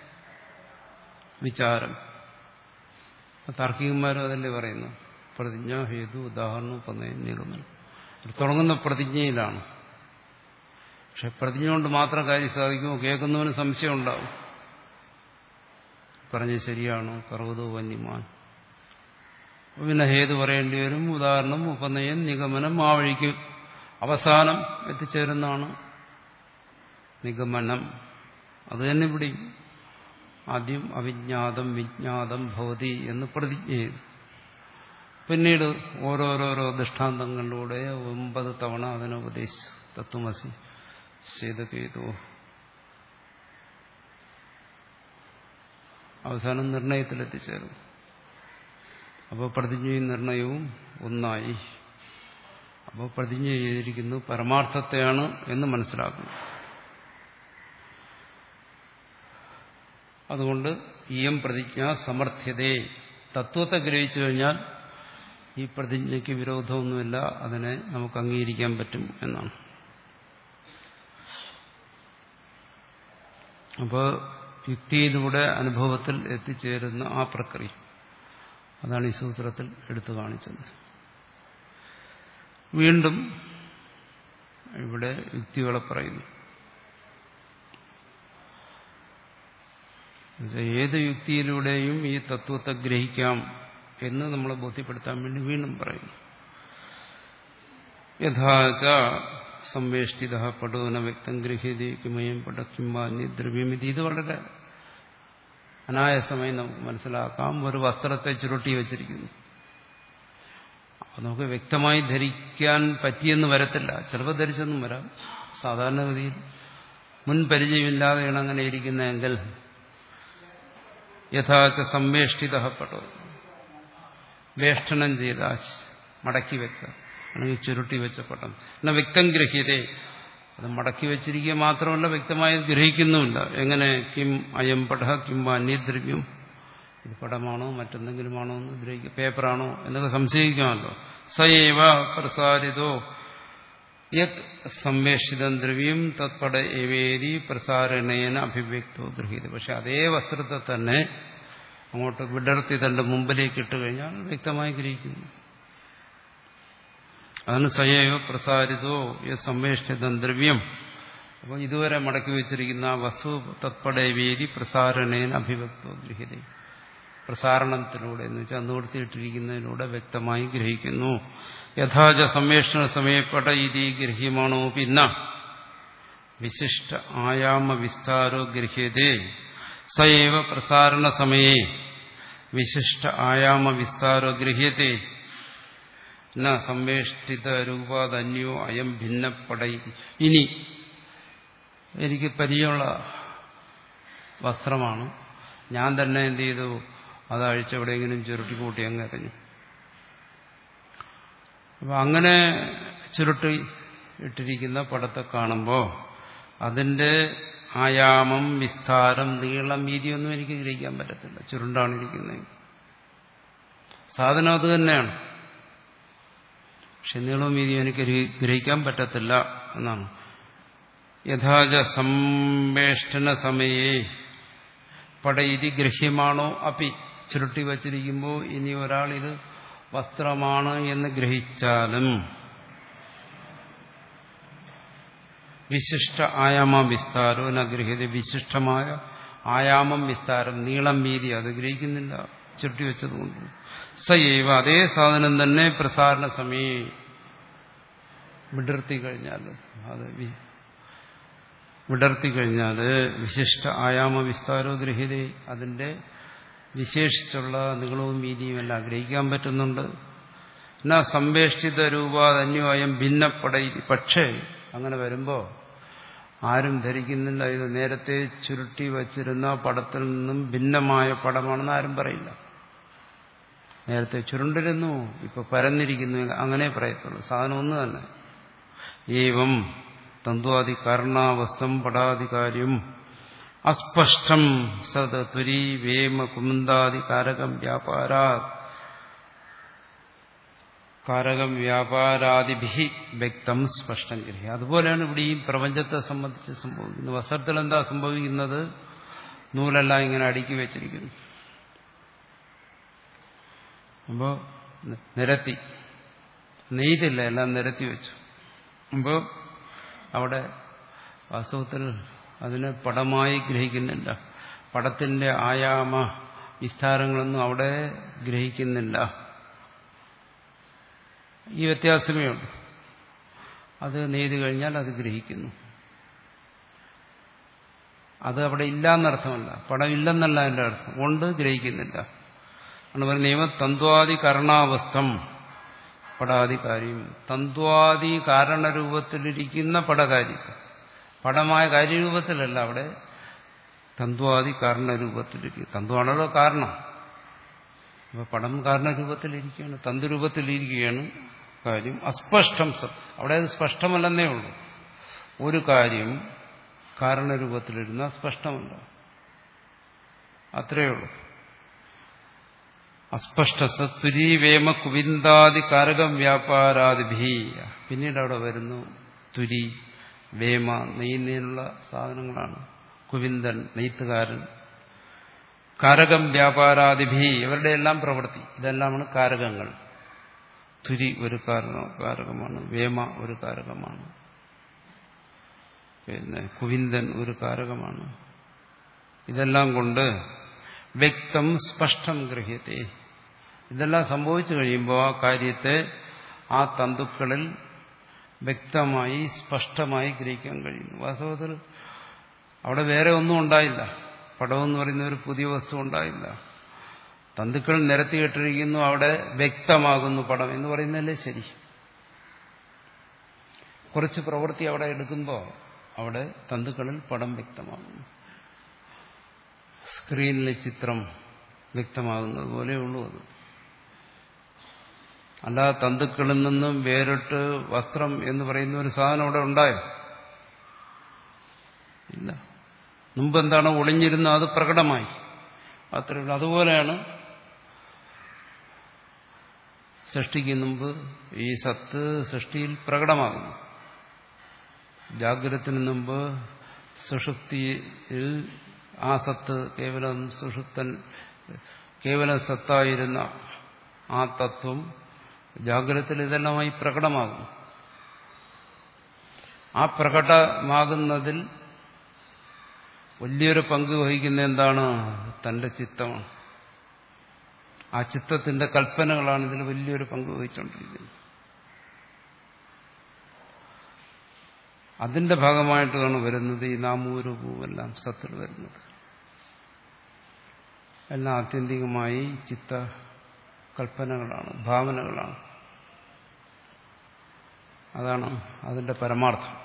വിചാരം. താർക്കികന്മാരും അതല്ലേ പറയുന്നു. പ്രതിജ്ഞ ഹേതു ഉദാഹരണം ഉപനയനം നിഗമനം. തുടങ്ങുന്ന പ്രതിജ്ഞയിലാണ്. പക്ഷെ പ്രതിജ്ഞ കൊണ്ട് മാത്രം കാര്യം സാധിക്കുമോ? കേൾക്കുന്നവന് സംശയം ഉണ്ടാവും. പറഞ്ഞത് ശരിയാണോ? പർവ്വതോ വന്യമാൻ. പിന്നെ ഹേതു പറയേണ്ടി വരും. ഉദാഹരണം ഉപനയൻ നിഗമനം. ആ വഴിക്ക് അവസാനം എത്തിച്ചേരുന്നതാണ് നിഗമനം. അത് തന്നെ ഇവിടെ ആദ്യം അവിജ്ഞാതം വിജ്ഞാതം ഭവതി എന്ന് പ്രതിജ്ഞ ചെയ്തു. പിന്നീട് ഓരോരോരോ ദൃഷ്ടാന്തങ്ങളിലൂടെ ഒമ്പത് തവണ അതിനെ ഉപദേശിച്ചു. തത്വമസി ശ്വേതകേതു. അവസാനം നിർണയത്തിലെത്തിച്ചേരും. അപ്പോൾ പ്രതിജ്ഞയും നിർണയവും ഒന്നായി. അപ്പോൾ പ്രതിജ്ഞ ചെയ്തിരിക്കുന്നു പരമാർത്ഥത്തെയാണ് എന്ന് മനസ്സിലാക്കുന്നു. അതുകൊണ്ട് ഇയം പ്രതിജ്ഞ സമർത്ഥ്യതേ. തത്വത്തെ ഗ്രഹിച്ചു കഴിഞ്ഞാൽ ഈ പ്രതിജ്ഞയ്ക്ക് വിരോധമൊന്നുമില്ല. അതിനെ നമുക്ക് അംഗീകരിക്കാൻ പറ്റും എന്നാണ്. അപ്പോൾ യുക്തിയിലൂടെ അനുഭവത്തിൽ എത്തിച്ചേരുന്ന ആ പ്രക്രിയ അതാണ് ഈ സൂത്രത്തിൽ എടുത്തു കാണിച്ചത്. വീണ്ടും ഇവിടെ യുക്തികളെ പറയുന്നു. ഏത് യുക്തിയിലൂടെയും ഈ തത്വത്തെ ഗ്രഹിക്കാം എന്ന് നമ്മളെ ബോധ്യപ്പെടുത്താൻ വേണ്ടി വീണ്ടും പറയുന്നു. യഥാച സംവേഷ്ടിത പടോന വ്യക്തം ഗൃഹ്യതേ കിമയം പടക്കിംബാന്യദ്രവ്യമിതി. ഇത് വളരെ അനായാസമായി നമുക്ക് മനസ്സിലാക്കാം. ഒരു വസ്ത്രത്തെ ചുരുട്ടി വച്ചിരിക്കുന്നു. അപ്പൊ നമുക്ക് വ്യക്തമായി ധരിക്കാൻ പറ്റിയെന്ന് വരത്തില്ല. ചിലപ്പോൾ ധരിച്ചെന്നും വരാം. സാധാരണഗതിയിൽ മുൻ പരിചയമില്ലാതെയാണ് അങ്ങനെ ഇരിക്കുന്നതെങ്കിൽ യഥാച സംവേഷ്ടിത പടോ, വേഷ്ടനം ചെയ്ത മടക്കി വെച്ച അല്ലെങ്കിൽ ചുരുട്ടി വെച്ച പടം എന്നാ വ്യക്തം ഗ്രഹ്യതേ, അത് മടക്കി വെച്ചിരിക്കുക മാത്രമല്ല വ്യക്തമായി ഗ്രഹിക്കുന്നുമില്ല. എങ്ങനെ കിം അയം പട കിം അന്യദ്രവ്യം, ഇത് പടമാണോ മറ്റെന്തെങ്കിലുമാണോ എന്ന് ഗ്രഹിക്കുക, പേപ്പറാണോ എന്നൊക്കെ സംശയിക്കാമല്ലോ. സയേവ പ്രസാരിതോ യത് സംവേഷിതം ദ്രവ്യം തത്പട ഏവേരി പ്രസാരണേന അഭിവ്യക്തോ ഗൃഹീത. പക്ഷെ അതേ വസ്ത്രത്തെ തന്നെ അങ്ങോട്ട് വിടർത്തി തന്റെ മുമ്പിലേക്ക് ഇട്ട് കഴിഞ്ഞാൽ വ്യക്തമായി ഗ്രഹിക്കുന്നു. അതാണ് സയേവ പ്രസാരിതോ യത് സംവേഷ്ടിതം ദ്രവ്യം. അപ്പോൾ ഇതുവരെ മടക്കി വെച്ചിരിക്കുന്ന ആ വസ്തു തത്പടേവേദി പ്രസാരണേന അഭിവ്യക്തോ ഗൃഹീത. പ്രസാരണത്തിലൂടെ എന്ന് വെച്ചാൽ നിവർത്തിയിട്ടിരിക്കുന്നതിലൂടെ വ്യക്തമായി ഗ്രഹിക്കുന്നു. യഥാച സംവേഷണ സമയപ്പെട്ട ഇതി ഗൃഹ്യമാണോ പിന്ന വിശിഷ്ട ആയാമ വിസ്താരോ ഗൃഹ്യതേ സയേവ പ്രസാരണ സമയേ വിശിഷ്ട ആയാമ വിസ്താരോ ഗൃഹ്യതേ ന സംവേഷ്ടിത രൂപാദന്യോ അയം ഭിന്നപ്പടൈ. ഇനി എനിക്ക് പരിചയമുള്ള വസ്ത്രമാണ്, ഞാൻ തന്നെ എന്ത് ചെയ്തു, അത് അഴിച്ചെവിടെയെങ്കിലും ചുരുട്ടി കൂട്ടി അങ്ങ് എറിഞ്ഞു. അപ്പം അങ്ങനെ ചുരുട്ടി ഇട്ടിരിക്കുന്ന പടത്തെ കാണുമ്പോൾ അതിന്റെ ആയാമം വിസ്താരം നീളം വീതിയൊന്നും എനിക്ക് ഗ്രഹിക്കാൻ പറ്റത്തില്ല. ചുരുണ്ടാണ് ഇരിക്കുന്നത്, സാധനം അത് തന്നെയാണ്, പക്ഷെ നീളവും വീതിയും എനിക്ക് ഗ്രഹിക്കാൻ പറ്റത്തില്ല എന്നാണ്. യഥാച സംവേഷ്ടന സമയേ പടയിതി ഗൃഹ്യമാണോ അപ്പി. ചുരുട്ടി വച്ചിരിക്കുമ്പോൾ ഇനി ഒരാൾ ഇത് വസ്ത്രമാണ് എന്ന് ഗ്രഹിച്ചാലും വിശിഷ്ട ആയാമ വിസ്താരോ ന ഗൃഹ്യത. വിശിഷ്ടമായ ആയാമം വിസ്താരം നീളം വീതി അത് ഗ്രഹിക്കുന്നില്ല ചുരുട്ടി വെച്ചതുകൊണ്ട്. സയേവ അതേ സാധനം തന്നെ പ്രസാരണ സമയേ വിടർത്തി കഴിഞ്ഞാൽ അത് വിടർത്തി കഴിഞ്ഞാൽ വിശിഷ്ട ആയാമ വിസ്താരോ ഗൃഹ്യത, അതിന്റെ വിശേഷിച്ചുള്ള നീളവും വീതിയും എല്ലാം ഗ്രഹിക്കാൻ പറ്റുന്നുണ്ട്. എന്നാ സംവേഷ്ടിത രൂപാദന്യോയം ഭിന്നപ്പടൈ. പക്ഷേ അങ്ങനെ വരുമ്പോൾ ആരും ധരിക്കുന്നില്ല ഇത് നേരത്തെ ചുരുട്ടി വച്ചിരുന്ന പടത്തിൽ നിന്നും ഭിന്നമായ പടമാണെന്ന് ആരും പറയില്ല. നേരത്തെ ചുരുണ്ടിരുന്നു, ഇപ്പൊ പരന്നിരിക്കുന്നു, അങ്ങനെ പറയത്തുള്ളൂ. സാധനം ഒന്ന് തന്നെ. ഏവം തന്ത്വാദി കാരണാവസ്ഥം പടാധികാര്യം അസ്പഷ്ടം സത് തുരീ വേമ കുമുന്താദി കാരകം വ്യാപാരാ കാരകം വ്യാപാരാദിഭി വ്യക്തം സ്പഷ്ടം ഗ്രഹി. അതുപോലെയാണ് ഇവിടെ ഈ പ്രപഞ്ചത്തെ സംബന്ധിച്ച് സംഭവിക്കുന്നത്. വസ്ത്രത്തിൽ എന്താ സംഭവിക്കുന്നത്? നൂലെല്ലാം ഇങ്ങനെ അടുക്കി വെച്ചിരിക്കുന്നു. അപ്പോ നിരത്തി നെയ്തില്ല, എല്ലാം നിരത്തി വെച്ചു. അപ്പോൾ അവിടെ വാസ്തവത്തിൽ അതിനെ പടമായി ഗ്രഹിക്കുന്നില്ല. പടത്തിന്റെ ആയാമ വിസ്താരങ്ങളൊന്നും അവിടെ ഗ്രഹിക്കുന്നില്ല. ഈ വ്യത്യാസമേ ഉള്ളൂ. അത് നെയ്ത് കഴിഞ്ഞാൽ അത് ഗ്രഹിക്കുന്നു. അത് അവിടെ ഇല്ലാന്നർത്ഥമല്ല, പടം ഇല്ലെന്നല്ല എൻ്റെ അർത്ഥം, കൊണ്ട് ഗ്രഹിക്കുന്നില്ല. ആണ് പറയുന്ന നിയമ തന്ത്വാദി കരണാവസ്ഥം പടാധികാരിയും. തന്ത്വാദി കാരണരൂപത്തിലിരിക്കുന്ന പടകാരി, പടമായ കാര്യരൂപത്തിലല്ല, അവിടെ തന്ത്വാദി കാരണരൂപത്തിലിരിക്കും. തന്തുവാണല്ലോ കാരണം. അപ്പൊ പടം കാരണരൂപത്തിലിരിക്കുകയാണ്, തന്തുരൂപത്തിലിരിക്കുകയാണ് കാര്യം. അസ്പഷ്ടം സത്, അവിടെ അത് സ്പഷ്ടമല്ലെന്നേ ഉള്ളൂ. ഒരു കാര്യം കാരണരൂപത്തിലിരുന്നാൽ സ്പഷ്ടമല്ല, അത്രയേ ഉള്ളൂ. അസ്പഷ്ട സത്വരീ വേമ കുവിന്ദാദി കാരകം വ്യാപാരാദിഭി. പിന്നീട് അവിടെ വരുന്നു തുരി, വേമ, നെയ്യുന്നതിനുള്ള സാധനങ്ങളാണ്. കുവിന്ദൻ, നെയ്ത്തുകാരൻ. കാരകം വ്യാപാരാദിഭി, ഇവരുടെ എല്ലാം പ്രവൃത്തി, ഇതെല്ലാമാണ് കാരകങ്ങൾ. തുരി ഒരു കാരകമാണ്, വേമ ഒരു കാരകമാണ്, പിന്നെ കുവിന്ദൻ ഒരു കാരകമാണ്. ഇതെല്ലാം കൊണ്ട് വ്യക്തം സ്പഷ്ടം ഗൃഹ്യത്തെ. ഇതെല്ലാം സംഭവിച്ചു കഴിയുമ്പോൾ ആ കാര്യത്തെ ആ തന്തുക്കളിൽ വ്യക്തമായി സ്പഷ്ടമായി ഗ്രഹിക്കാൻ കഴിയുന്നു. വാസ്തവത്തിൽ അവിടെ വേറെ ഒന്നും ഉണ്ടായില്ല. പടമെന്ന് പറയുന്ന ഒരു പുതിയ വസ്തു ഉണ്ടായില്ല. തന്തുക്കൾ നിരത്തിയിട്ടിരിക്കുന്നു, അവിടെ വ്യക്തമാകുന്നു പടം എന്ന് പറയുന്നതല്ലേ ശരി. കുറച്ച് പ്രവൃത്തി അവിടെ എടുക്കുമ്പോൾ അവിടെ തന്തുക്കളിൽ പടം വ്യക്തമാകുന്നു. സ്ക്രീനിലെ ചിത്രം വ്യക്തമാകുന്നത് പോലെയുള്ളൂ അത്. അല്ലാതെ തന്തുക്കളിൽ നിന്നും വേറിട്ട് വസ്ത്രം എന്ന് പറയുന്ന ഒരു സാധനം അവിടെ ഉണ്ടായോ? ഇല്ല. മുമ്പ് എന്താണ് ഒളിഞ്ഞിരുന്നത് അത് പ്രകടമായി. അത്രയുള്ളൂ. അതുപോലെയാണ് സൃഷ്ടിക്ക് മുമ്പ് ഈ സത്ത് സൃഷ്ടിയിൽ പ്രകടമാകുന്നു. ജാഗ്രതത്തിന് മുമ്പ് സുഷുപ്തിയിൽ ആ സത്ത് കേവലം സുഷുപ്തൻ കേവലം സത്തായിരുന്ന ആ തത്വം ജാഗ്രതത്തിൽ ഇതെല്ലാമായി പ്രകടമാകുന്നു. ആ പ്രകടമാകുന്നതിൽ വലിയൊരു പങ്ക് വഹിക്കുന്ന എന്താണ്? തന്റെ ചിത്തമാണ്. ആ ചിത്തത്തിന്റെ കൽപ്പനകളാണ് ഇതിൽ വലിയൊരു പങ്ക് വഹിച്ചുകൊണ്ടിരിക്കുന്നത്. അതിന്റെ ഭാഗമായിട്ടാണ് വരുന്നത് ഈ നാമവും രൂപവും എല്ലാം സത്തിൽ വരുന്നത്. എല്ലാം ആത്യന്തികമായി ചിത്ത കൽപ്പനകളാണ്, ഭാവനകളാണ്. അതാണ് അതിന്റെ പരമാർത്ഥം.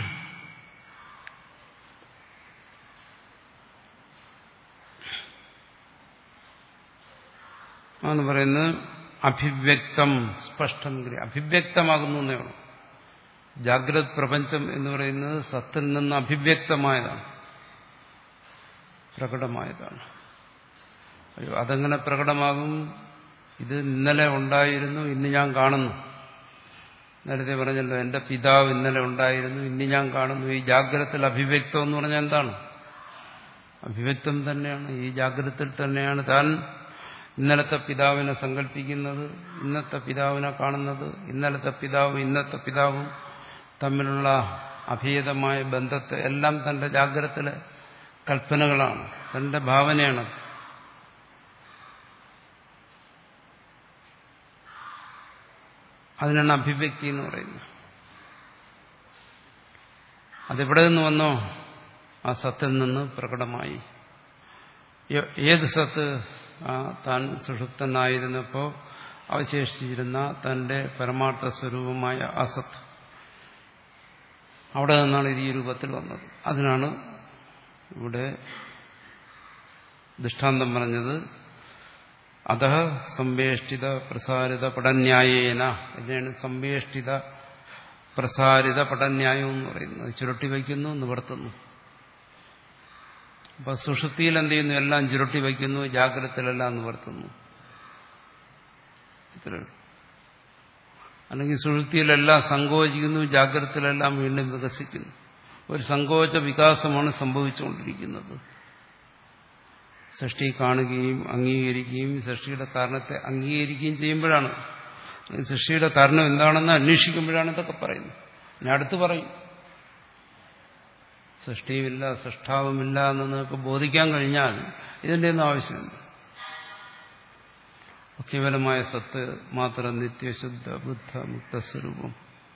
ആണ് പറയുന്നത് അഭിവ്യക്തം സ്പഷ്ടം. അഭിവ്യക്തമാകുന്നു എന്നേ ഉള്ളൂ. ജാഗ്രത പ്രപഞ്ചം എന്ന് പറയുന്നത് സത്തിൽ നിന്ന് അഭിവ്യക്തമായതാണ്, പ്രകടമായതാണ്. അയ്യോ അതെങ്ങനെ പ്രകടമാകും? ഇത് ഇന്നലെ ഉണ്ടായിരുന്നു, ഇന്ന് ഞാൻ കാണുന്നു. നേരത്തെ പറഞ്ഞല്ലോ, എന്റെ പിതാവ് ഇന്നലെ ഉണ്ടായിരുന്നു, ഇന്ന് ഞാൻ കാണുന്നു. ഈ ജാഗ്രതത്തിൽ അഭിവ്യക്തം എന്ന് പറഞ്ഞാൽ എന്താണ്? അഭിവ്യക്തം തന്നെയാണ്. ഈ ജാഗ്രതത്തിൽ തന്നെയാണ് താൻ ഇന്നലത്തെ പിതാവിനെ സങ്കല്പിക്കുന്നത്, ഇന്നത്തെ പിതാവിനെ കാണുന്നത്. ഇന്നലത്തെ പിതാവും ഇന്നത്തെ പിതാവും തമ്മിലുള്ള അഭേദമായ ബന്ധത്തെ എല്ലാം തന്റെ ജാഗ്രതത്തിലെ കൽപ്പനകളാണ്, തന്റെ ഭാവനയാണ്. അതിനാണ് അഭിവ്യക്തി എന്ന് പറയുന്നത്. അതെവിടെ നിന്ന് വന്നോ? ആ സത്തിൽ നിന്ന് പ്രകടമായി. ഏത് സത്ത്? ആ താൻ സുഷുപ്തനായിരുന്നപ്പോൾ അവശേഷിച്ചിരുന്ന തന്റെ പരമാർത്ഥ സ്വരൂപമായ ആ സത്ത്, അവിടെ നിന്നാണ് ഇത് ഈ രൂപത്തിൽ വന്നത്. അതിനാണ് ഇവിടെ ദൃഷ്ടാന്തം പറഞ്ഞത്. അതഃ സംവേഷ്ടിത പ്രസാരിത പടന്യായേന. ഇതിനാണ് സംവേഷ്ടിത പ്രസാരിത പടന്യായം എന്ന് പറയുന്നത്. ചുരുട്ടി വയ്ക്കുന്നു, നിവർത്തുന്നു. അപ്പൊ സുഷുപ്തിയിൽ എന്ത് ചെയ്യുന്നു? എല്ലാം ചുരുട്ടി വയ്ക്കുന്നു, ജാഗ്രതയിലെല്ലാം നിവർത്തുന്നു. ഇത്രയും. അല്ലെങ്കിൽ സുഷുപ്തിയിലെല്ലാം സങ്കോചിക്കുന്നു, ജാഗ്രതയിലെല്ലാം വീണ്ടും വികസിക്കുന്നു. ഒരു സങ്കോച വികാസമാണ് സംഭവിച്ചുകൊണ്ടിരിക്കുന്നത്. സൃഷ്ടി കാണുകയും അംഗീകരിക്കുകയും സൃഷ്ടിയുടെ കാരണത്തെ അംഗീകരിക്കുകയും ചെയ്യുമ്പോഴാണ്, സൃഷ്ടിയുടെ കാരണം എന്താണെന്ന് അന്വേഷിക്കുമ്പോഴാണ് ഇതൊക്കെ പറയുന്നത്. ഞാൻ അടുത്ത് പറയും, സൃഷ്ടിയുമില്ല സൃഷ്ടാവുമില്ല എന്ന് നിങ്ങൾക്ക് ബോധിക്കാൻ കഴിഞ്ഞാൽ ഇതിൻ്റെ ഒന്നും ആവശ്യമില്ല. കേവലമായ സത്ത് മാത്രം നിത്യശുദ്ധ ബുദ്ധ മുക്തസ്വരൂപം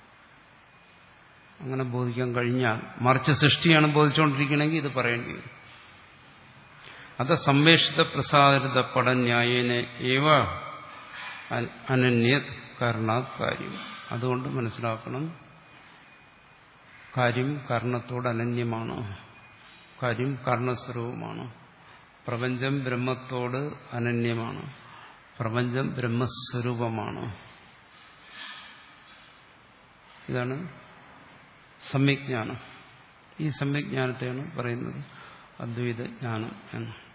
അങ്ങനെ ബോധിക്കാൻ കഴിഞ്ഞാൽ, മറിച്ച് സൃഷ്ടിയാണ് ബോധിച്ചുകൊണ്ടിരിക്കണമെങ്കിൽ ഇത് പറയേണ്ടി വരും. അത് സംവേഷിത പ്രസാരിത പടന്യായേന ഏവ അനന്യത് കാരണാത് കാര്യം. അതുകൊണ്ട് മനസ്സിലാക്കണം, കാര്യം കാരണത്തോട് അനന്യമാണ്, കാര്യം കാരണസ്വരൂപമാണ്. പ്രപഞ്ചം ബ്രഹ്മത്തോട് അനന്യമാണ്, പ്രപഞ്ചം ബ്രഹ്മസ്വരൂപമാണ്. ഇതാണ് സമ്യജ്ഞാനം. ഈ സമ്യജ്ഞാനത്തെയാണ് പറയുന്നത് അദ്വൈത ജ്ഞാനം എന്ന്.